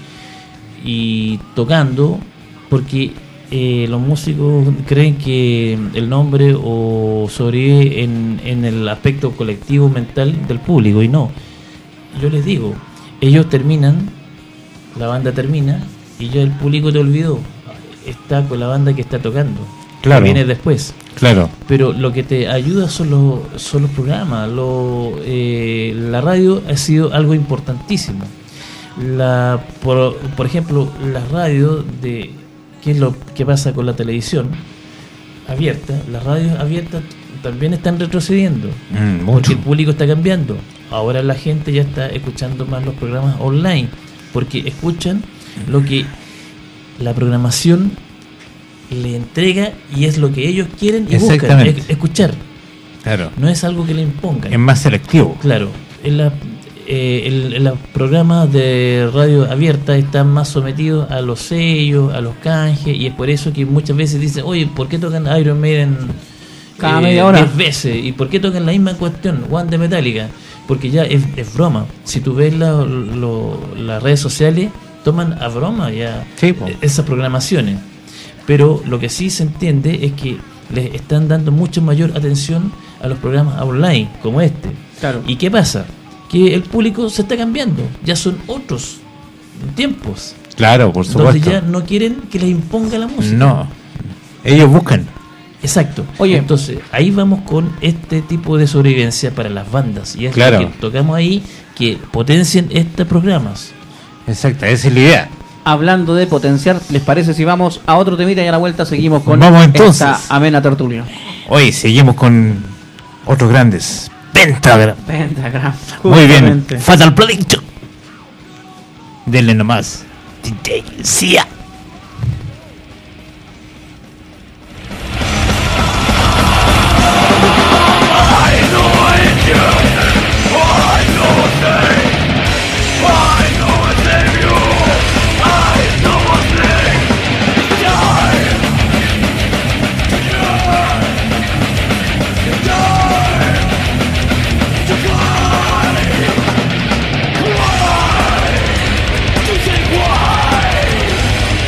y tocando, porque eh, los músicos creen que el nombre o sobrevive en, en el aspecto colectivo mental del público, y no. Yo les digo, ellos terminan, la banda termina, y ya el público te olvidó, está con la banda que está tocando, Claro. que viene después. Claro. Pero lo que te ayuda son los, son los programas. Lo, eh, la radio ha sido algo importantísimo. La, por, por ejemplo, la radio de qué es lo que pasa con la televisión abierta, las radios abiertas también están retrocediendo. Mm, Porque mucho. el público está cambiando. Ahora la gente ya está escuchando más los programas online, porque escuchan lo que la programación le entrega y es lo que ellos quieren y buscan, Exactamente. es- escuchar. Claro. No es algo que le impongan. Es más selectivo. Claro, en la, eh, el- en los programas de radio abierta están más sometidos a los sellos, a los canjes, y es por eso que muchas veces dicen, oye, ¿por qué tocan Iron Maiden Cada media hora? diez veces? ¿Y por qué tocan la misma cuestión, One de Metallica? Porque ya es, es broma. Si tú ves la- lo- las redes sociales, toman a broma ya Sí, po. eh, esas programaciones. Pero lo que sí se entiende es que les están dando mucha mayor atención a los programas online como este. Claro. ¿Y qué pasa? Que el público se está cambiando. Ya son otros tiempos. Claro, por Donde supuesto. ya no quieren que les imponga la música. No. Ellos buscan. Exacto. Oye. Entonces, ahí vamos con este tipo de sobrevivencia para las bandas. Y es Claro. lo que tocamos ahí, que potencien estos programas. Exacto, esa es la idea. Hablando de potenciar, ¿les parece si vamos a otro temita y a la vuelta seguimos con Vamos entonces. esta amena tertulia? Hoy seguimos con otros grandes. Pentagram. Pentagram. Muy bien. justamente. Fatal Prediction. Denle nomás. D J Sia. Why?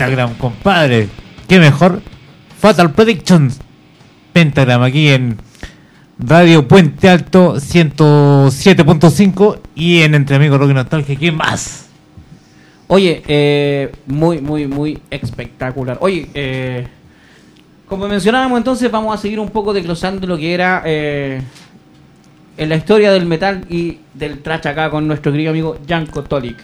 Pentagram, compadre. ¿Qué mejor? Fatal Predictions. Pentagram aquí en Radio Puente Alto ciento siete punto cinco y en Entre Amigos Rock y Nostalgia. ¿Qué más? Oye, eh, muy, muy, muy espectacular. Oye, eh, como mencionábamos entonces, vamos a seguir un poco desglosando lo que era eh, en la historia del metal y del thrash acá con nuestro querido amigo Janko Tolik.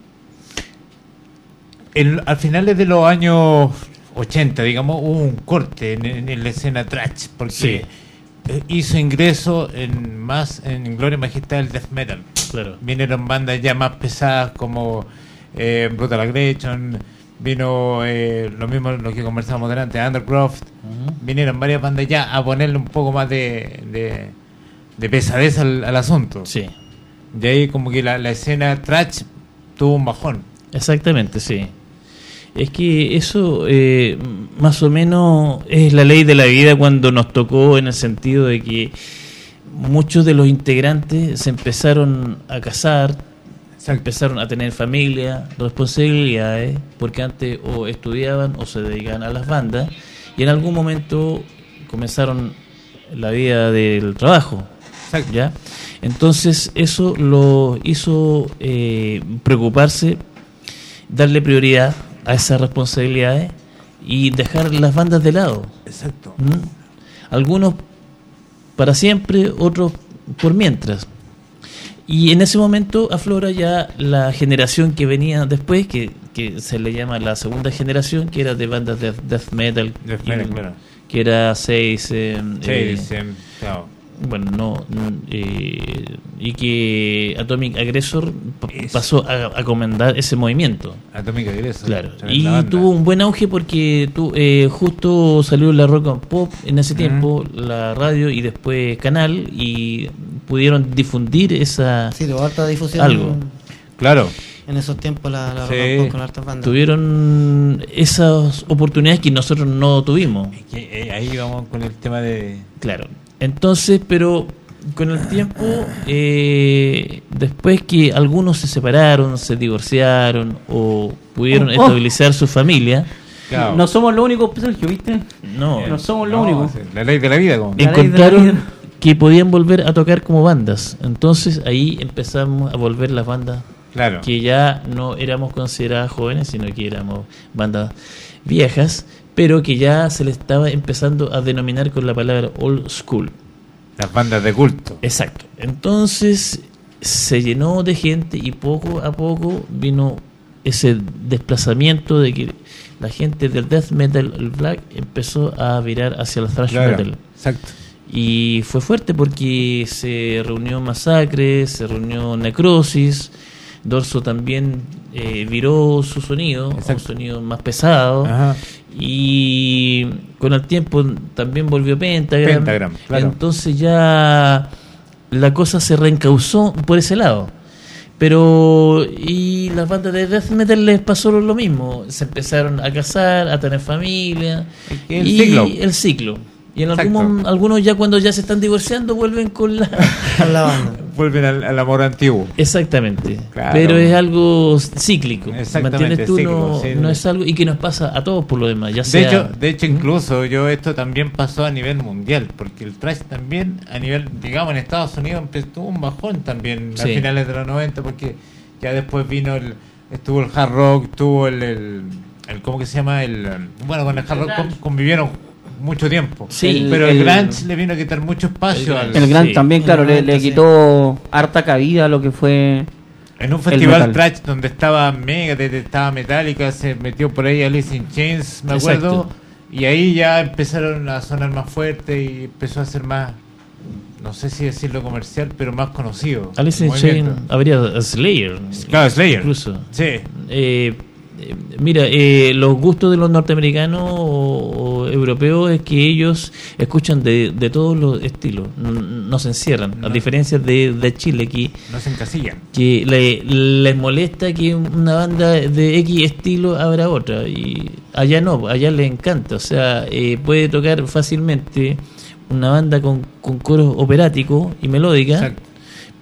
El, al finales de los años ochenta, digamos, hubo un corte en, en, en la escena thrash porque Sí. eh, hizo ingreso en más en Gloria y Majestad del death metal. Claro. Vinieron bandas ya más pesadas como eh, Brutal Aggression, vino eh, lo mismo lo que conversamos delante, Undercroft. Ujú. Vinieron varias bandas ya a ponerle un poco más de, de, de pesadez al, al asunto. Sí, De ahí como que la, la escena thrash tuvo un bajón. exactamente, sí. Es que eso eh, más o menos es la ley de la vida cuando nos tocó, en el sentido de que muchos de los integrantes se empezaron a casar, se empezaron a tener familia, responsabilidades, porque antes o estudiaban o se dedicaban a las bandas, y en algún momento comenzaron la vida del trabajo. Exacto. ¿Ya? Entonces eso lo hizo eh, preocuparse, darle prioridad a esas responsabilidades y dejar las bandas de lado. Exacto. ¿Mm? Algunos para siempre, otros por mientras. Y en ese momento aflora ya la generación que venía después, que, que se le llama la segunda generación, que era de bandas de death metal, Death y- metal, claro. que era seis, eh, Sí, eh, dicen, claro. bueno, no, no, eh, y que Atomic Aggressor p- Es- pasó a, a comandar ese movimiento. Atomic Aggressor. Claro, tremenda y banda. tuvo un buen auge porque tu, eh, justo salió la rock and pop en ese Ujú. tiempo, la radio y después canal, y pudieron difundir esa... Sí, tuvo harta difusión Algo. Claro. en esos tiempos la, la Sí. rock and pop con hartas bandas. Tuvieron esas oportunidades que nosotros no tuvimos. Es que, eh, ahí vamos con el tema de... Claro. Entonces, pero con el tiempo, eh, después que algunos se separaron, se divorciaron o pudieron Oh, oh. estabilizar su familia, Claro. No somos los únicos, Sergio, ¿viste? no, No somos los No, únicos. sí, la ley de la vida. Como. La ley de la encontraron vida. que podían volver a tocar como bandas. Entonces ahí empezamos a volver las bandas Claro. que ya no éramos consideradas jóvenes, sino que éramos bandas viejas, pero que ya se le estaba empezando a denominar con la palabra old school. Las bandas de culto. Exacto. Entonces se llenó de gente y poco a poco vino ese desplazamiento de que la gente del death metal, el black, empezó a virar hacia el thrash Claro. metal. Exacto. Y fue fuerte porque se reunió Masacre, se reunió Necrosis, Dorso también eh, viró su sonido, a un Exacto. sonido más pesado. Ajá. Y con el tiempo también volvió Pentagram. Pentagram, claro. Entonces ya la cosa se reencauzó por ese lado. Pero y las bandas de death metal les pasó lo mismo. Se empezaron a casar, a tener familia. Es que el y ciclo. el ciclo. Y en Exacto. algún, algunos ya cuando ya se están divorciando vuelven con la... Con la banda. Vuelven al, al amor antiguo. Exactamente. Claro. Pero es algo cíclico. ¿Me Exactamente, entiendes tú? cíclico, no, sí. no es algo... Y que nos pasa a todos por lo demás. Ya De sea, hecho, de hecho incluso yo esto también pasó a nivel mundial, porque el thrash también a nivel, digamos, en Estados Unidos empezó un bajón también a Sí. finales de los noventa, porque ya después vino el, estuvo el hard rock, estuvo el, el, el ¿cómo que se llama? El, bueno, con el hard rock con- convivieron mucho tiempo, Sí, pero el, el- grunge le vino a quitar mucho espacio El al- El Gran Sí. también, claro, El le, Gran, le sí. quitó harta cabida a lo que fue... en un festival metal. thrash donde estaba Megadeth, estaba Metallica, se metió por ahí Alice in Chains, me Exacto. acuerdo, y ahí ya empezaron a sonar más fuerte y empezó a ser más, no sé si decirlo comercial, pero más conocido. Alice el in Chains movimiento. habría Slayer. Claro, Slayer. Incluso. Sí, Eh, eh, mira, eh, los gustos de los norteamericanos o, o europeos es que ellos escuchan de, de todos los estilos, no, no se encierran, No. a diferencia de, de Chile, que, no se encasillan. que le- les molesta que una banda de X estilo abra otra, y allá no, allá les encanta, o sea, eh, puede tocar fácilmente una banda con, con coros operáticos y melódicas, Exacto.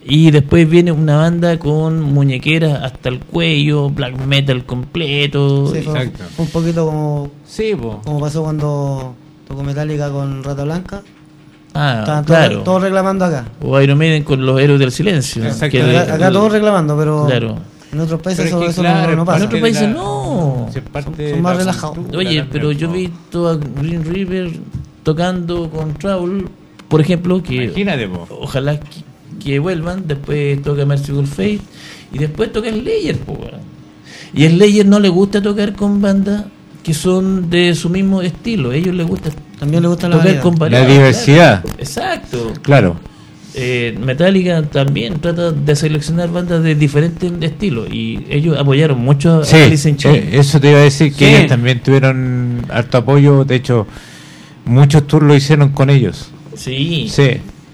Y después viene una banda con muñequeras hasta el cuello, black metal completo. Sí, fue Exacto. un poquito como, Sí, po. como pasó cuando tocó Metallica con Rata Blanca. Ah, Estaban claro. todos, todos reclamando acá. O Iron Maiden con los héroes del silencio. Exacto. que el- Acá, acá el- todos reclamando, pero Claro. en otros países Pero eso, es que, eso claro, no, no En pasa. otros parte de países la- no. sí, es parte Son- de son más la relajados. cultura Oye, también, pero yo po. he visto a Green River tocando con Trouble, por ejemplo, que Imagínate, po. ojalá que, que vuelvan, después toca Merciful Fate y después toca Slayer, po, weón. Y a Slayer no le gusta tocar con bandas que son de su mismo estilo, a ellos les gusta También le gusta la tocar variedad. con La variedad, diversidad. claro. Exacto. Claro. Eh, Metallica también trata de seleccionar bandas de diferentes estilos y ellos apoyaron mucho Sí, a Alice in Chains. eh, eso te iba a decir que Sí. ellos también tuvieron harto apoyo. De hecho, muchos tours lo hicieron con ellos. Sí. Sí.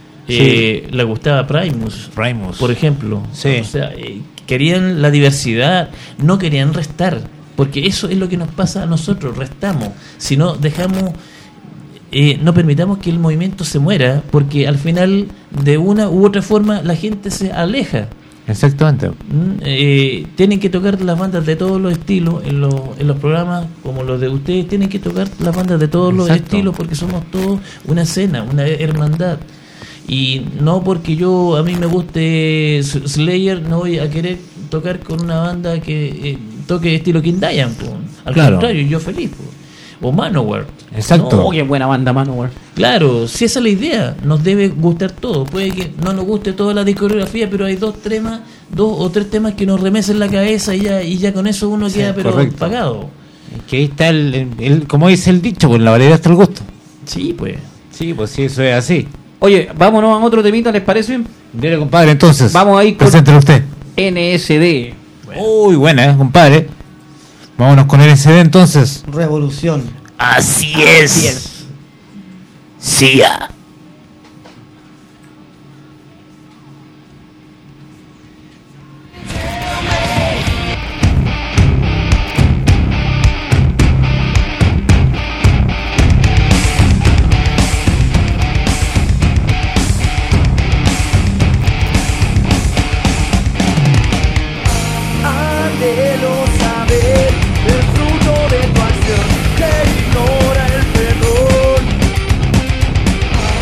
Eh, le gustaba Primus, Primus. por ejemplo. Sí. O sea, eh, querían la diversidad, no querían restar, porque eso es lo que nos pasa a nosotros, restamos. Si no dejamos, eh, no permitamos que el movimiento se muera, porque al final, de una u otra forma, la gente se aleja. Exactamente. Mm, eh, tienen que tocar las bandas de todos los estilos en, los en los programas como los de ustedes, tienen que tocar las bandas de todos los Exacto. estilos porque somos todos una escena, una hermandad. Y no porque yo a mí me guste S- Slayer no voy a querer tocar con una banda que eh, toque estilo King Diamond, po. Al Claro. contrario, yo feliz, po. O Manowar. Exacto. Oh, qué buena banda, Manowar. Claro, si esa es la idea, nos debe gustar todo. Puede que no nos guste toda la discografía, pero hay dos temas, dos o tres temas que nos remecen la cabeza y ya, y ya con eso uno Sí, queda pero correcto. pagado. Que ahí está el, el- el- como dice el dicho, pues la variedad está el gusto. Sí, pues. Sí, pues sí, eso es así. Oye, vámonos a otro temita, ¿les parece? Dile, compadre, entonces. Vamos a ir con- Preséntelo usted. N S D. Uy, buena, ¿eh, compadre? Vámonos con el S D entonces. Revolución. Así es. Sí, ya. Anhelo saber el fruto de tu acción que ignora el perdón.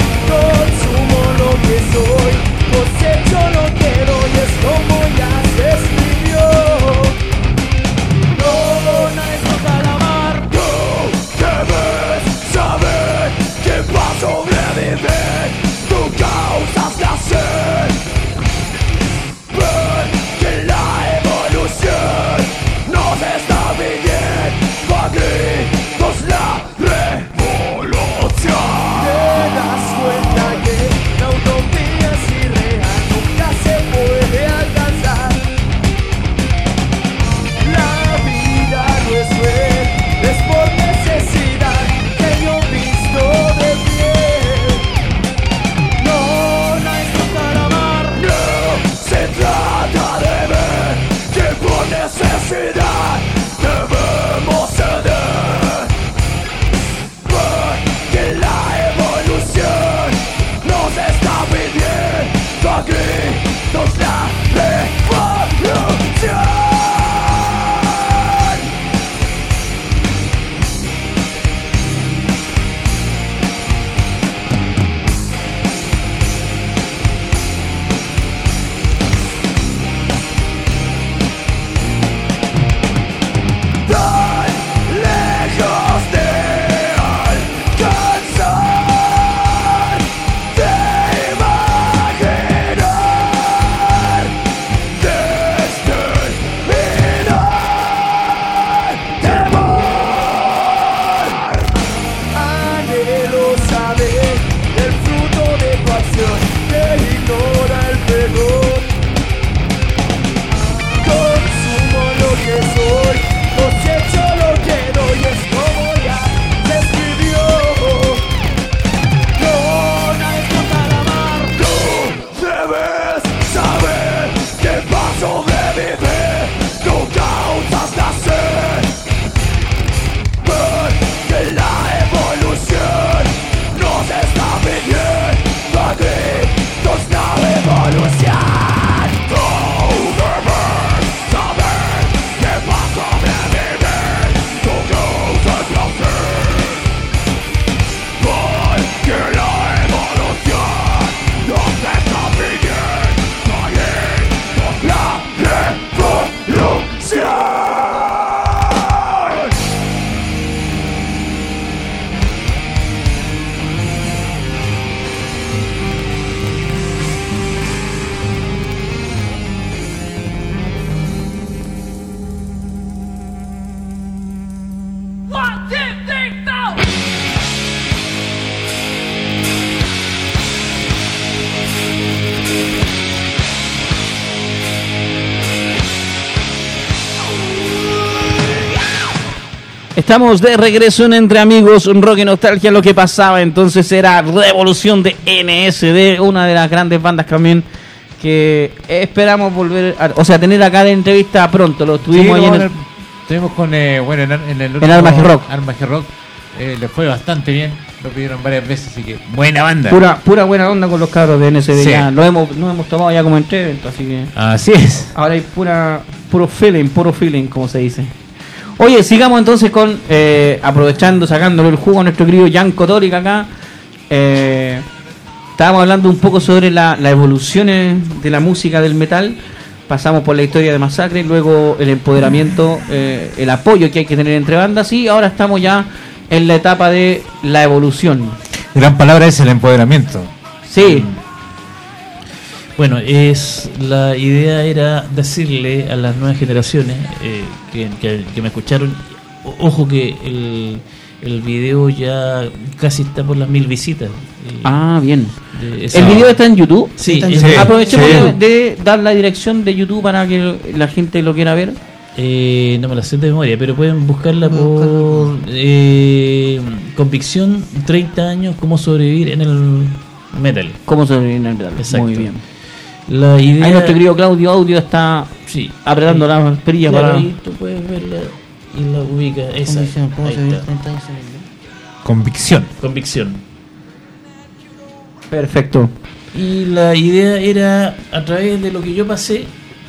estamos de regreso en Entre Amigos, Rock y Nostalgia. Lo que pasaba entonces era Revolución de N S D, una de las grandes bandas también que esperamos volver, a, o sea, tener acá de entrevista pronto. Lo tuvimos Sí, ahí no, en el, estuvimos con, eh, bueno, en, en el En Armaje Rock. Armaje Rock. Eh, le fue bastante bien, lo pidieron varias veces, así que buena banda. pura pura buena onda con los cabros de N S D. Sí. Ya lo hemos, nos hemos tomado ya como entrevento, así que Así es. ahora hay pura puro feeling, puro feeling, como se dice. Oye, sigamos entonces con, eh, aprovechando, sacándole el jugo a nuestro querido Jan Kotorik acá. Eh, estábamos hablando un poco sobre la, la evolución de la música del metal. Pasamos por la historia de Masacre, luego el empoderamiento, eh, el apoyo que hay que tener entre bandas, y ahora estamos ya en la etapa de la evolución. Gran palabra es el empoderamiento. Sí, Bueno, es la idea era decirle a las nuevas generaciones eh, que, que- que me escucharon, o- ojo que el, el video ya casi está por las mil visitas. Eh, ah, bien. de esa- ¿El video está en YouTube? Sí, Está en es- YouTube. Aprovechemos sí. de, de dar la dirección de YouTube para que la gente lo quiera ver. eh, no me la sé de memoria, pero pueden buscarla Voy a por eh, Convicción, treinta años, cómo sobrevivir en el metal. ¿Cómo se viene el metal? Exacto. Muy bien. La idea... Ahí nuestro querido Claudio Audio está Sí. apretando las perillas Claro, para... ahí tú puedes verla y la ubica. Esa. Convicción, ¿cómo Ahí se ve? está. treinta años en el video. Convicción. Convicción. Perfecto. Y la idea era, a través de lo que yo pasé,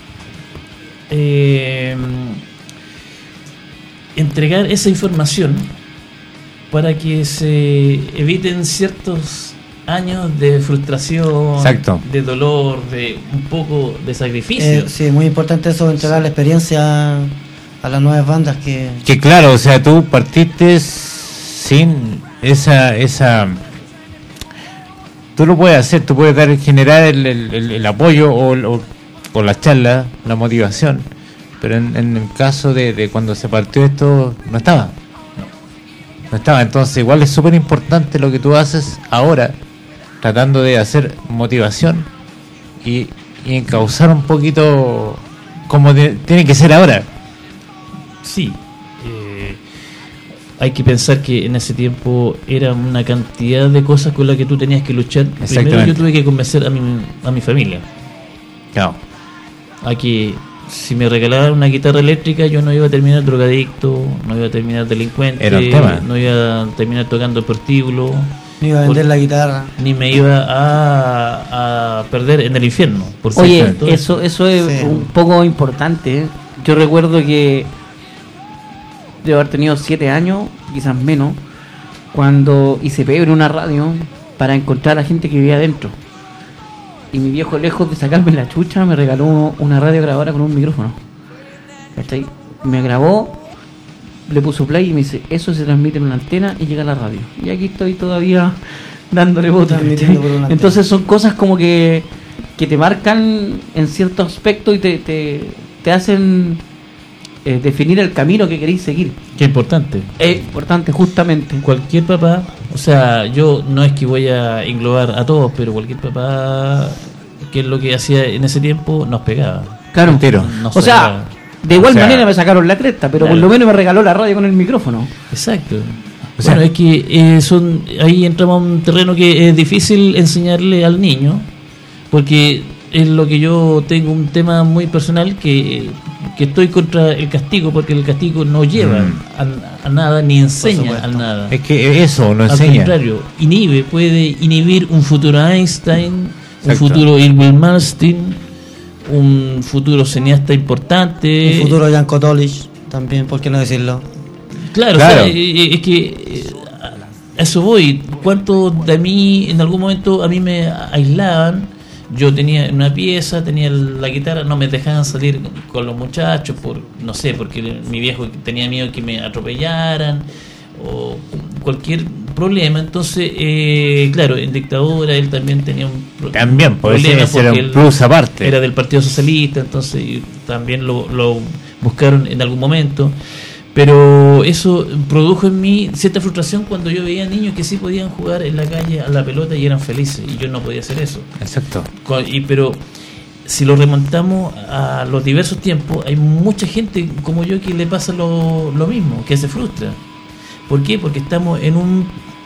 eh, entregar esa información para que se eviten ciertos años de frustración, Exacto. de dolor, de un poco de sacrificio. Eh, sí, muy importante eso, entregar la experiencia a las nuevas bandas que... Que claro, o sea, tú partiste sin esa, esa, tú lo puedes hacer, tú puedes dar, generar el, el, el- el apoyo o, o, o la charla, la motivación, pero en, en el caso de, de cuando se partió esto, no estaba, no estaba, entonces igual es súper importante lo que tú haces ahora, tratando de hacer motivación y, y encauzar un poquito como de- tiene que ser ahora. Sí, eh, hay que pensar que en ese tiempo era una cantidad de cosas con las que tú tenías que luchar. Primero Exactamente. yo tuve que convencer a mi, a mi familia Claro. a que si me regalaban una guitarra eléctrica yo no iba a terminar drogadicto, no iba a terminar delincuente, Era un tema. no iba a terminar tocando prostíbulo, Me iba a vender Por- la guitarra. ni me iba a, a perder en el infierno. Por Oye, cierto. eso eso es Sí. un poco importante. ¿eh? Yo recuerdo que debo haber tenido siete años, quizás menos, cuando hice pebre en una radio para encontrar a la gente que vivía adentro. Y mi viejo, lejos de sacarme la chucha, me regaló una radio grabadora con un micrófono. ¿Cachai? Me grabó, le puso play y me dice, eso se transmite en una antena y llega a la radio. Y aquí estoy todavía dándole botas. Transmitiendo ¿cachai? por una antena. Entonces son cosas como que, que te marcan en cierto aspecto y te, te, te hacen eh, definir el camino que queréis seguir. Qué importante. Es importante, justamente. Cualquier papá, o sea, yo no es que voy a englobar a todos, pero cualquier papá, que es lo que hacía en ese tiempo, nos pegaba. Claro. Entero. Nos O sea, sacaba. de igual O sea, manera me sacaron la cresta, pero claro. por lo menos me regaló la radio con el micrófono. Exacto. O sea- bueno, es que eh, son ahí entramos a un terreno que es difícil enseñarle al niño, porque es lo que yo tengo un tema muy personal que, que estoy contra el castigo, porque el castigo no lleva Mm. a, a nada ni enseña supuesto. a nada. Es que eso lo Al enseña. contrario, inhibe, puede inhibir un futuro Einstein, un Exacto. futuro Irving Malmsteen, un futuro cineasta importante. El futuro Jan Kotolich también, ¿por qué no decirlo? Claro, Claro. o sea, eh, eh, es que eh, a eso voy. ¿Cuánto de mí en algún momento a mí me aislaban? Yo tenía una pieza, tenía la guitarra, no me dejaban salir con los muchachos, por no sé, porque mi viejo tenía miedo que me atropellaran o cualquier problema. Entonces, eh, claro, en dictadura él también tenía un pro- También, pues, problema ese era porque un él plus aparte. Era del Partido Socialista, entonces y también lo, lo buscaron en algún momento. Pero eso produjo en mí cierta frustración cuando yo veía niños que sí podían jugar en la calle a la pelota y eran felices, y yo no podía hacer eso. Exacto. Co- Y, pero si lo remontamos a los diversos tiempos, hay mucha gente como yo que le pasa lo, lo mismo, que se frustra. ¿Por qué? Porque estamos en un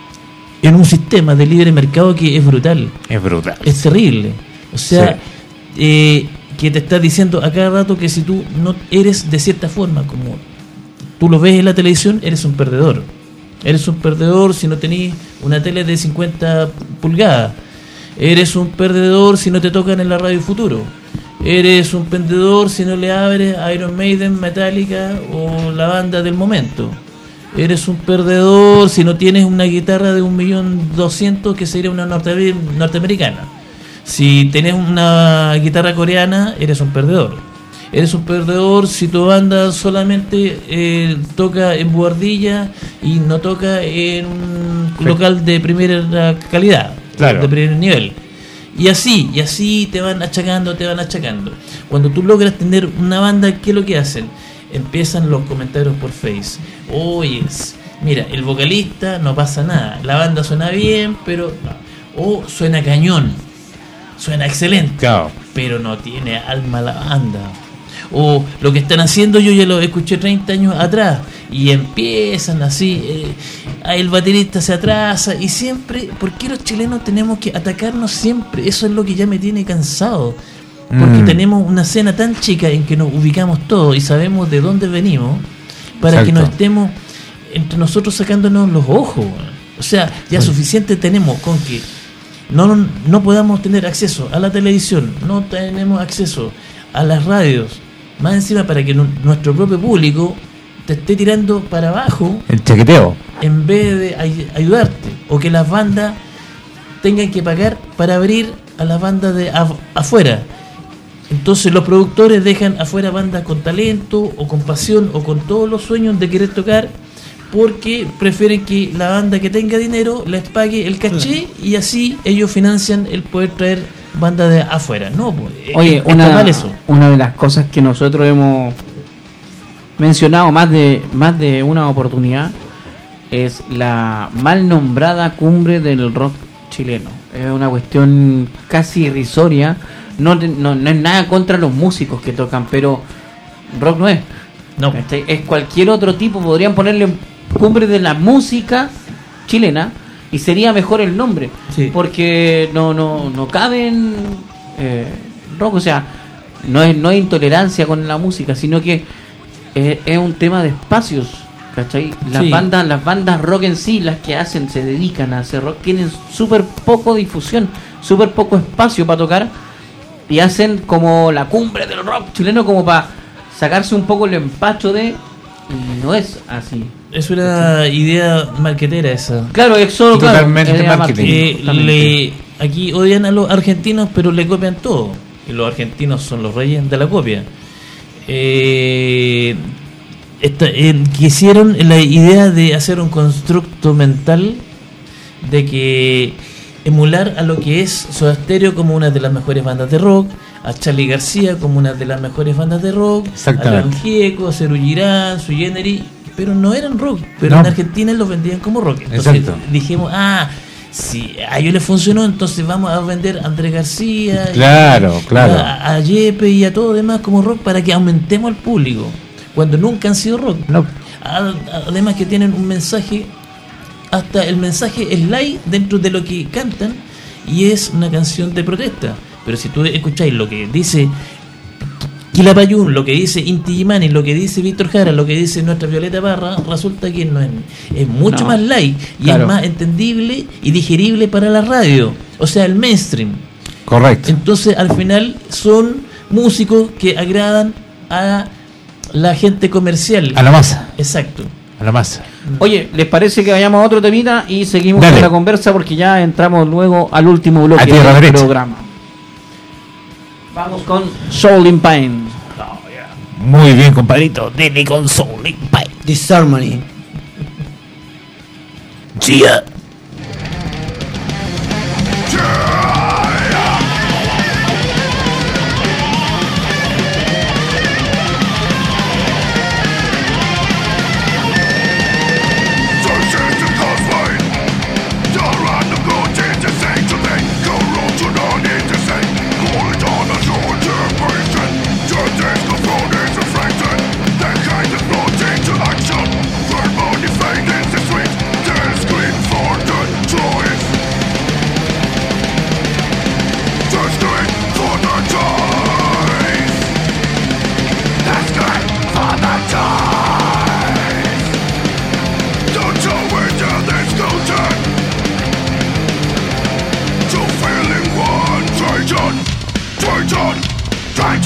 en un sistema de libre mercado que es brutal. Es brutal. Es terrible. O sea, Sí. eh, que te está diciendo a cada rato que si tú no eres de cierta forma, como tú lo ves en la televisión, eres un perdedor. Eres un perdedor si no tenés una tele de cincuenta pulgadas. Eres un perdedor si no te tocan en la radio Futuro. Eres un perdedor si no le abres a Iron Maiden, Metallica o la banda del momento. Eres un perdedor si no tienes una guitarra de un millón doscientos que sería una norte- norteamericana. Si tenés una guitarra coreana, eres un perdedor. Eres un perdedor si tu banda solamente eh, toca en buhardilla y no toca en un local de primera calidad, Claro. de primer nivel. Y así, y así te van achacando, te van achacando. Cuando tú logras tener una banda, ¿qué es lo que hacen? Empiezan los comentarios por Face. Oye, mira, el vocalista no pasa nada. La banda suena bien, pero no. O suena cañón. Suena excelente. Claro. Pero no tiene alma la banda. O lo que están haciendo yo ya lo escuché treinta años atrás. Y empiezan así. Eh, el baterista se atrasa. Y siempre, ¿por qué los chilenos tenemos que atacarnos siempre? Eso es lo que ya me tiene cansado. Porque Mm. tenemos una escena tan chica en que nos ubicamos todos y sabemos de dónde venimos, para Exacto. que nos estemos entre nosotros sacándonos los ojos. O sea, ya suficiente tenemos con que no, no podamos tener acceso a la televisión, no tenemos acceso a las radios, más encima para que nu- nuestro propio público te esté tirando para abajo El chaqueteo. en vez de ay- ayudarte, o que las bandas tengan que pagar para abrir a las bandas de af- afuera. Entonces los productores dejan afuera bandas con talento o con pasión o con todos los sueños de querer tocar, porque prefieren que la banda que tenga dinero les pague el caché y así ellos financian el poder traer bandas de afuera. No, pues, Oye, está una, mal eso. una de las cosas que nosotros hemos mencionado más de más de una oportunidad es la mal nombrada cumbre del rock chileno. Es una cuestión casi irrisoria. No, te- no, no es nada contra los músicos que tocan, pero rock no es. No. ¿Cachai? Es cualquier otro tipo. Podrían ponerle cumbre de la música chilena y sería mejor el nombre. Sí. Porque no, no, no cabe en eh, rock. O sea, no es, no es intolerancia con la música, sino que es, es un tema de espacios. ¿Cachai? Las Sí. bandas, las bandas rock en sí, las que hacen, se dedican a hacer rock, tienen súper poco difusión, súper poco espacio para tocar y hacen como la cumbre del rock chileno como para sacarse un poco el empacho de... Y no es así. Es una idea marquetera esa. Claro, es solo claro, Totalmente es de marketing. Eh, justamente. le, aquí odian a los argentinos, pero le copian todo. Y los argentinos son los reyes de la copia. Eh, esta- eh, quisieron la idea de hacer un constructo mental de que emular a lo que es Soda Stereo como una de las mejores bandas de rock, a Charly García como una de las mejores bandas de rock, a Exactamente. León Gieco, a Cero Girán, Sui Generis, pero no eran rock, pero No. en Argentina los vendían como rock. Entonces Exacto. dijimos, ah, si a ellos les funcionó, entonces vamos a vender a Andrés García, y- Claro, claro. a, a Yepe y a todo demás como rock para que aumentemos al público, cuando nunca han sido rock. No. A- Además que tienen un mensaje, hasta el mensaje es light dentro de lo que cantan y es una canción de protesta. Pero si tú escucháis lo que dice Quilapayún, lo que dice Inti Illimani, lo que dice Víctor Jara, lo que dice nuestra Violeta Parra, resulta que no es, es mucho No. más light y Claro. es más entendible y digerible para la radio, o sea, el mainstream. Correcto. Entonces, al final son músicos que agradan a la gente comercial. A la masa. Exacto. A la masa. Oye, ¿les parece que vayamos a otro temita y seguimos Dale. con la conversa? Porque ya entramos luego al último bloque A tierra del derecha. programa. Vamos con Soul in Pain. Muy bien, compadrito. Dele con Soul in Pain. Disharmony. Chia. Action, burn body fade into sweet.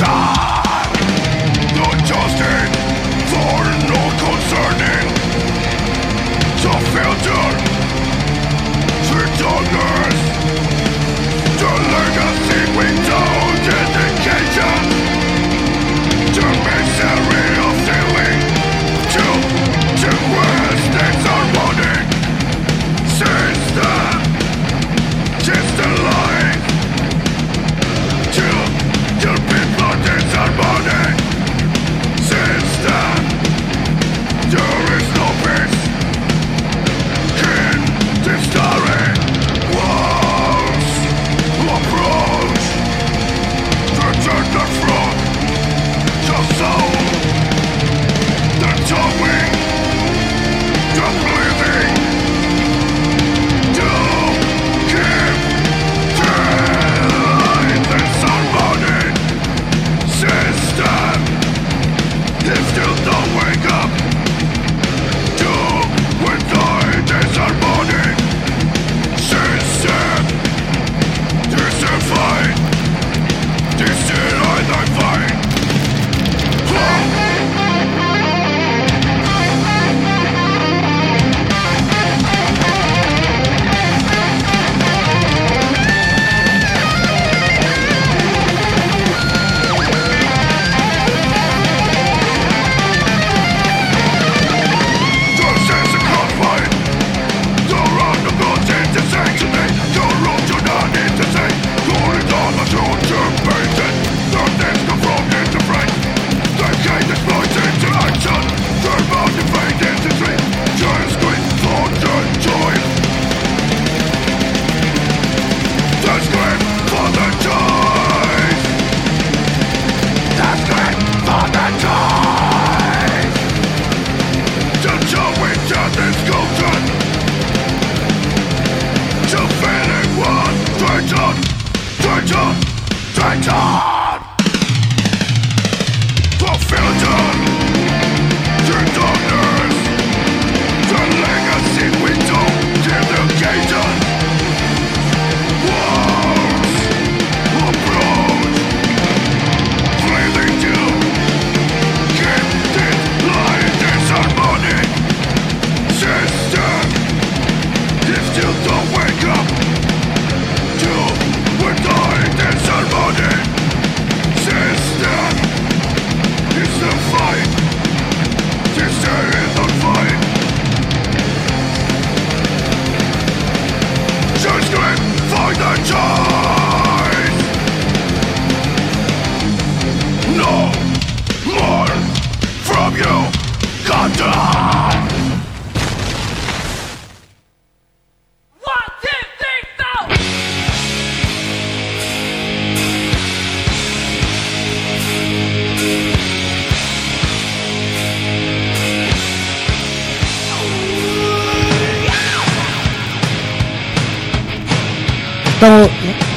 Estamos,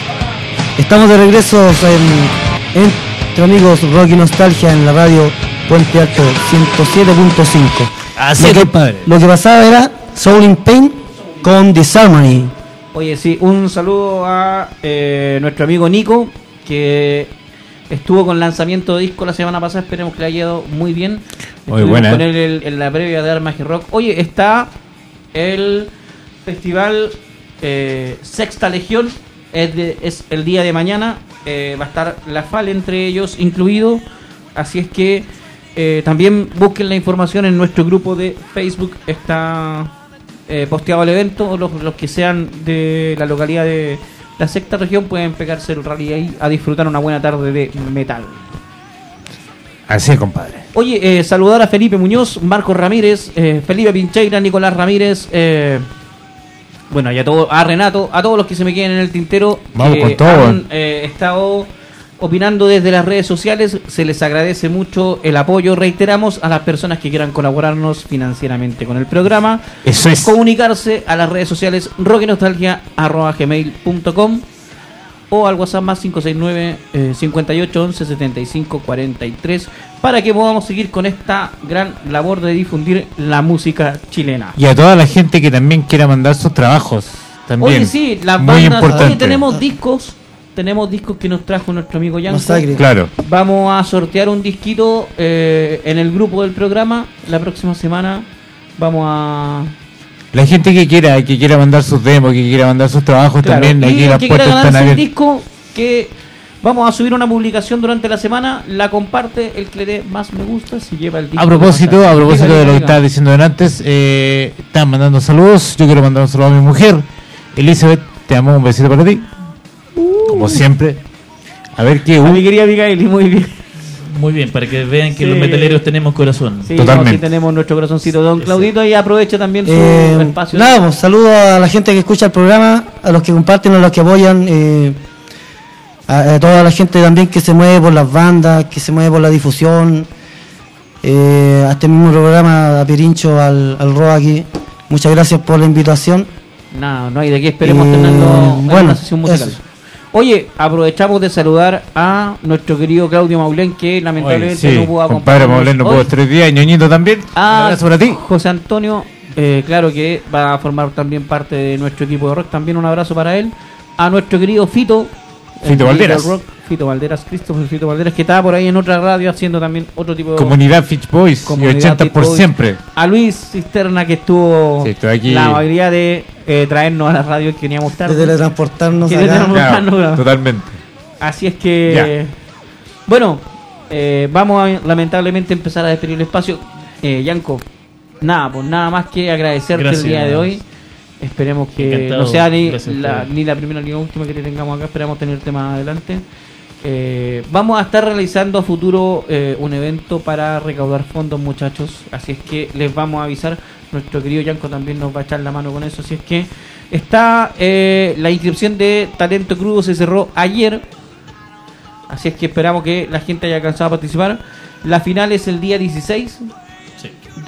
estamos de regreso en, entre amigos Rock y Nostalgia en la radio Puente Alto ciento siete punto cinco. Así lo, que, que, lo que pasaba era Soul in Pain con Disharmony. Oye, sí, un saludo a eh, nuestro amigo Nico, que estuvo con lanzamiento de disco la semana pasada. Esperemos que le haya ido muy bien. Muy buena. Con él en, en la previa de Armas y Rock. Oye, está el festival eh, Sexta Legión. Es, de, es el día de mañana. Eh, va a estar la F A L entre ellos incluido. Así es que eh, también busquen la información en nuestro grupo de Facebook. Está eh, posteado el evento. Los, los que sean de la localidad de la Sexta Región pueden pegarse el rally ahí a disfrutar una buena tarde de metal. Así es, compadre. Oye, eh, saludar a Felipe Muñoz, Marcos Ramírez, eh, Felipe Pincheira, Nicolás Ramírez, eh, bueno, y a, todo, a Renato, a todos los que se me queden en el tintero. Vamos que con todo. Han eh, estado opinando desde las redes sociales. Se les agradece mucho el apoyo. Reiteramos a las personas que quieran colaborarnos financieramente con el programa. Eso es. Comunicarse a las redes sociales rockynostalgia arroba gmail punto com o al WhatsApp más cinco seis nueve, cincuenta y ocho once, setenta y cinco cuarenta y tres para que podamos seguir con esta gran labor de difundir la música chilena. Y a toda la gente que también quiera mandar sus trabajos también. Oye, sí, las muy bandas, importante. oye, tenemos discos tenemos discos que nos trajo nuestro amigo Yanko. Masacre. Claro. Vamos a sortear un disquito eh, en el grupo del programa. La próxima semana vamos a... La gente que quiera, que quiera mandar sus demos, que quiera mandar sus trabajos Claro, también, y aquí el las que quiera puertas están ganarse un abiertas. disco que vamos a subir una publicación durante la semana, la comparte, el que le dé más me gusta se lleva el disco. A propósito, Masacre. a propósito Diga, de lo diga, que diga. estabas diciendo antes, eh, están mandando saludos. Yo quiero mandar un saludo a mi mujer, Elizabeth. Te amo, un besito para ti. Como siempre. A ver qué. A mi Uh, querida Abigail, muy bien. Muy bien, para que vean que Sí. los metaleros tenemos corazón. Sí, Totalmente. no, sí tenemos nuestro corazoncito. Don Sí, Claudito y aprovecha también su Eh, espacio. nada, pues, saludo a la gente que escucha el programa, a los que comparten, a los que apoyan, eh, a, a toda la gente también que se mueve por las bandas, que se mueve por la difusión, eh, a este mismo programa, a Pirincho, al, al Ro aquí. Muchas gracias por la invitación. No, no hay de qué, esperemos Eh, tenerlo en bueno, una sesión musical. eso. Oye, aprovechamos de saludar a nuestro querido Claudio Maulén, que lamentablemente oye, sí, no pudo compadre acompañarnos Maulén, no hoy. puedo tres días. Ñoñito también. Un A abrazo para ti. José Antonio, eh, claro que va a formar también parte de nuestro equipo de rock, también un abrazo para él. A nuestro querido Fito, el Fito director Valderas. rock, Fito Valderas, Christopher Fito Valderas, que estaba por ahí en otra radio haciendo también otro tipo de... Comunidad Fitch Boys Comunidad y ochenta por Fitch Boys. siempre. A Luis Cisterna, que estuvo Sí, estoy aquí. la mayoría de eh, traernos a la radio que veníamos tarde. De teletransportarnos Que acá. teletransport- Claro, no. totalmente. Así es que, bueno, eh, vamos a lamentablemente empezar a despedir el espacio. Eh, Yanko, nada, pues nada más que agradecerte Gracias. el día de hoy. Esperemos que Encantado. no sea ni Gracias la, por- ni la primera ni la última que te tengamos acá. Esperamos tenerte más adelante. Eh, vamos a estar realizando a futuro eh, un evento para recaudar fondos, muchachos. Así es que les vamos a avisar. Nuestro querido Yanko también nos va a echar la mano con eso. Así es que está eh, la inscripción de Talento Crudo se cerró ayer. Así es que esperamos que la gente haya alcanzado a participar. La final es el día dieciséis Sí.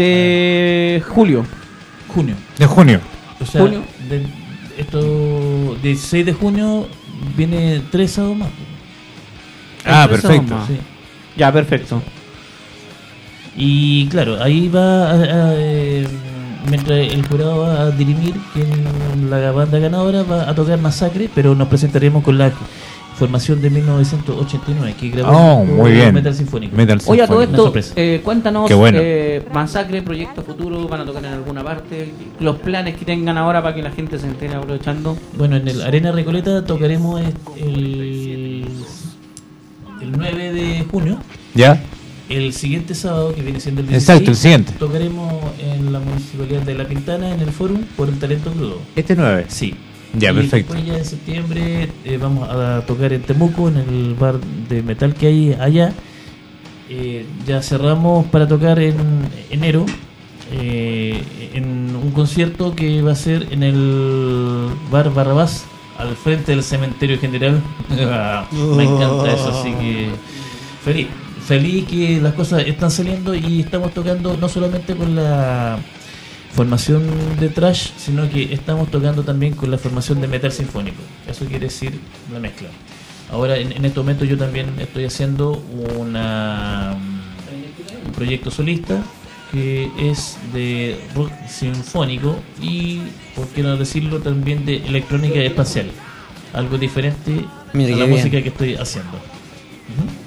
de julio. Junio. De junio. O sea, Junio. de- esto dieciséis de junio viene tres sábados más. Ah, Empresa perfecto. Oma. Sí. Ya, perfecto. Y claro, ahí va a, a, eh, mientras el jurado va a dirimir quién la banda ganadora va a tocar Masacre, pero nos presentaremos con la formación de mil novecientos ochenta y nueve que grabó Oh, muy bien. Metal Sinfónico. Metal Oye, a todo Symphony. Una esto, sorpresa. eh, cuéntanos, Qué bueno. eh, Masacre, Proyecto Futuro, ¿van a tocar en alguna parte? Los planes que tengan ahora para que la gente se entere aprovechando. Bueno, en el Arena Recoleta tocaremos el, el nueve de junio. ¿Ya? El siguiente sábado, que viene siendo el dieciséis, Exacto, el siguiente. tocaremos en la municipalidad de La Pintana, en el Fórum, por el Talento Crudo. Este nueve. Sí. Ya, Y perfecto. después ya en septiembre eh, vamos a tocar en Temuco, en el bar de metal que hay allá. Eh, ya cerramos para tocar en enero, eh, en un concierto que va a ser en el bar Barrabás, al frente del cementerio general. Ah, me encanta eso, así que feliz. Feliz que las cosas están saliendo y estamos tocando no solamente con la formación de thrash, sino que estamos tocando también con la formación de metal sinfónico. Eso quiere decir la mezcla. Ahora, en, en este momento yo también estoy haciendo una, un proyecto solista que es de rock sinfónico y, por qué no decirlo, también de electrónica espacial. Algo diferente Mira, a qué la bien. música que estoy haciendo. Ujú.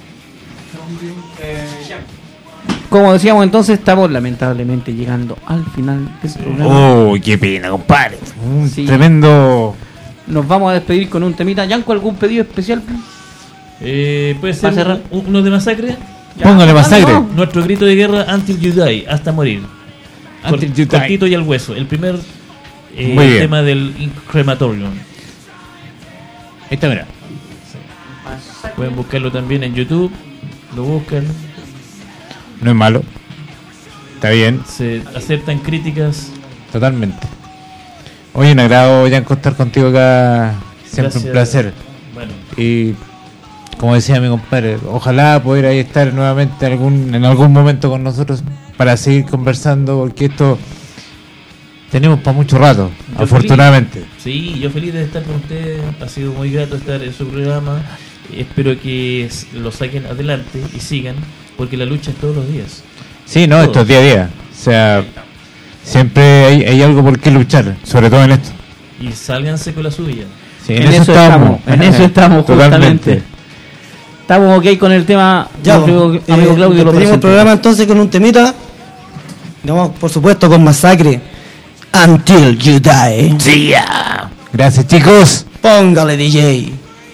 Como decíamos entonces, estamos lamentablemente llegando al final del programa. Oh, qué pena, compadre. Un Sí. tremendo. Nos vamos a despedir con un temita. Yanko, ¿algún pedido especial? Eh, puede ¿Va a ser cerrar? un- uno de Masacre. Ya, Póngale dale, Masacre. vamos. Nuestro grito de guerra, Until You Die, hasta morir. Until Cort- You Die. Cortito y al hueso. El primer eh, Muy bien. tema del Crematorium. Esta, mira. Pueden buscarlo también en YouTube. Lo buscan. No es malo. Está bien, Se aceptan críticas. totalmente. Oye, un agrado, Yanko, estar contigo acá. Siempre Gracias. un placer. Bueno, Y como decía mi compadre, ojalá poder ahí estar nuevamente algún, en algún momento con nosotros para seguir conversando, porque esto tenemos para mucho rato, Yo afortunadamente. sí, yo feliz de estar con ustedes. Ha sido muy grato estar en su programa. Espero que s- lo saquen adelante y sigan, porque la lucha es todos los días. Sí, no, Todo. esto es día a día. O sea, siempre hay, hay algo por qué luchar, sobre todo en esto. Y sálganse con la suya. Sí, en, eso estamos, en eso estamos Totalmente. justamente. Estamos ok con el tema. Ya, amigo, eh, amigo Claudio, lo despedimos el presento. programa entonces con un temita. Vamos, por supuesto, con Masacre. Until You Die. Sí, ya. Gracias, chicos. Póngale, D J.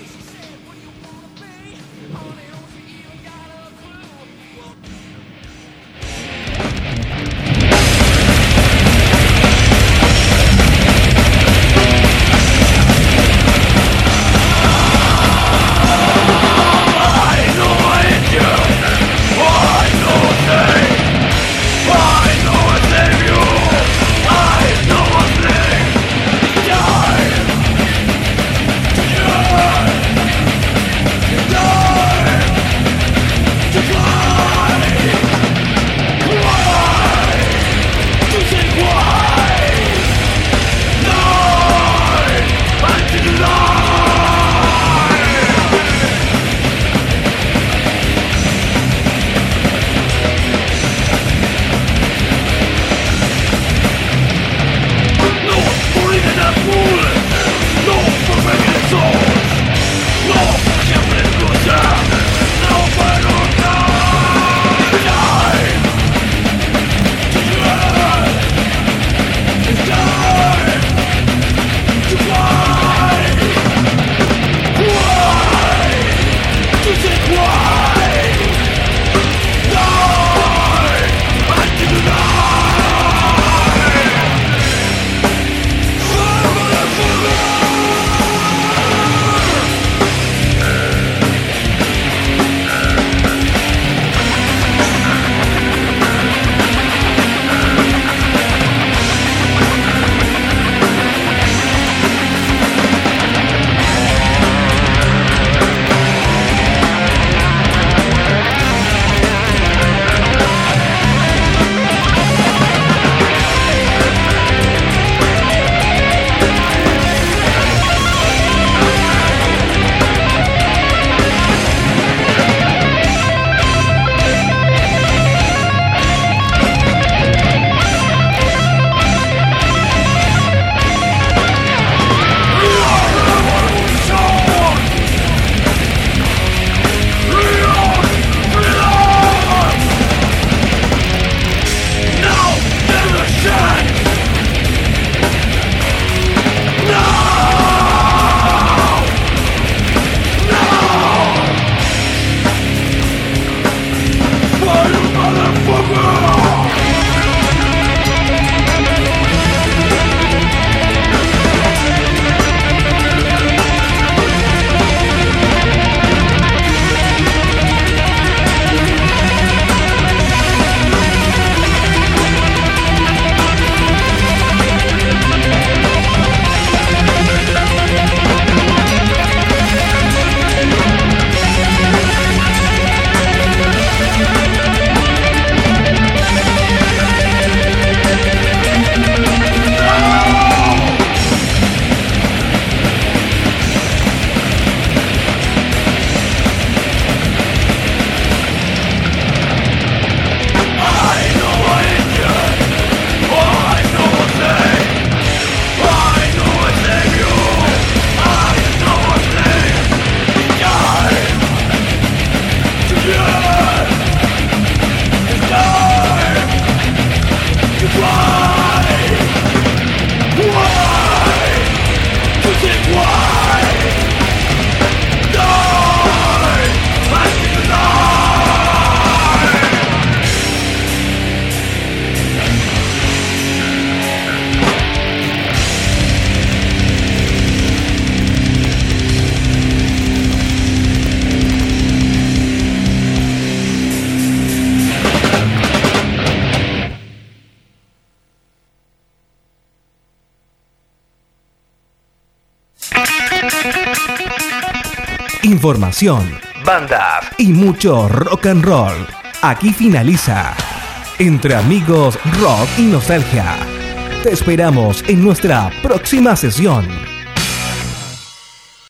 Información, bandas y mucho rock and roll. Aquí finaliza Entre Amigos Rock y Nostalgia. Te esperamos en nuestra próxima sesión.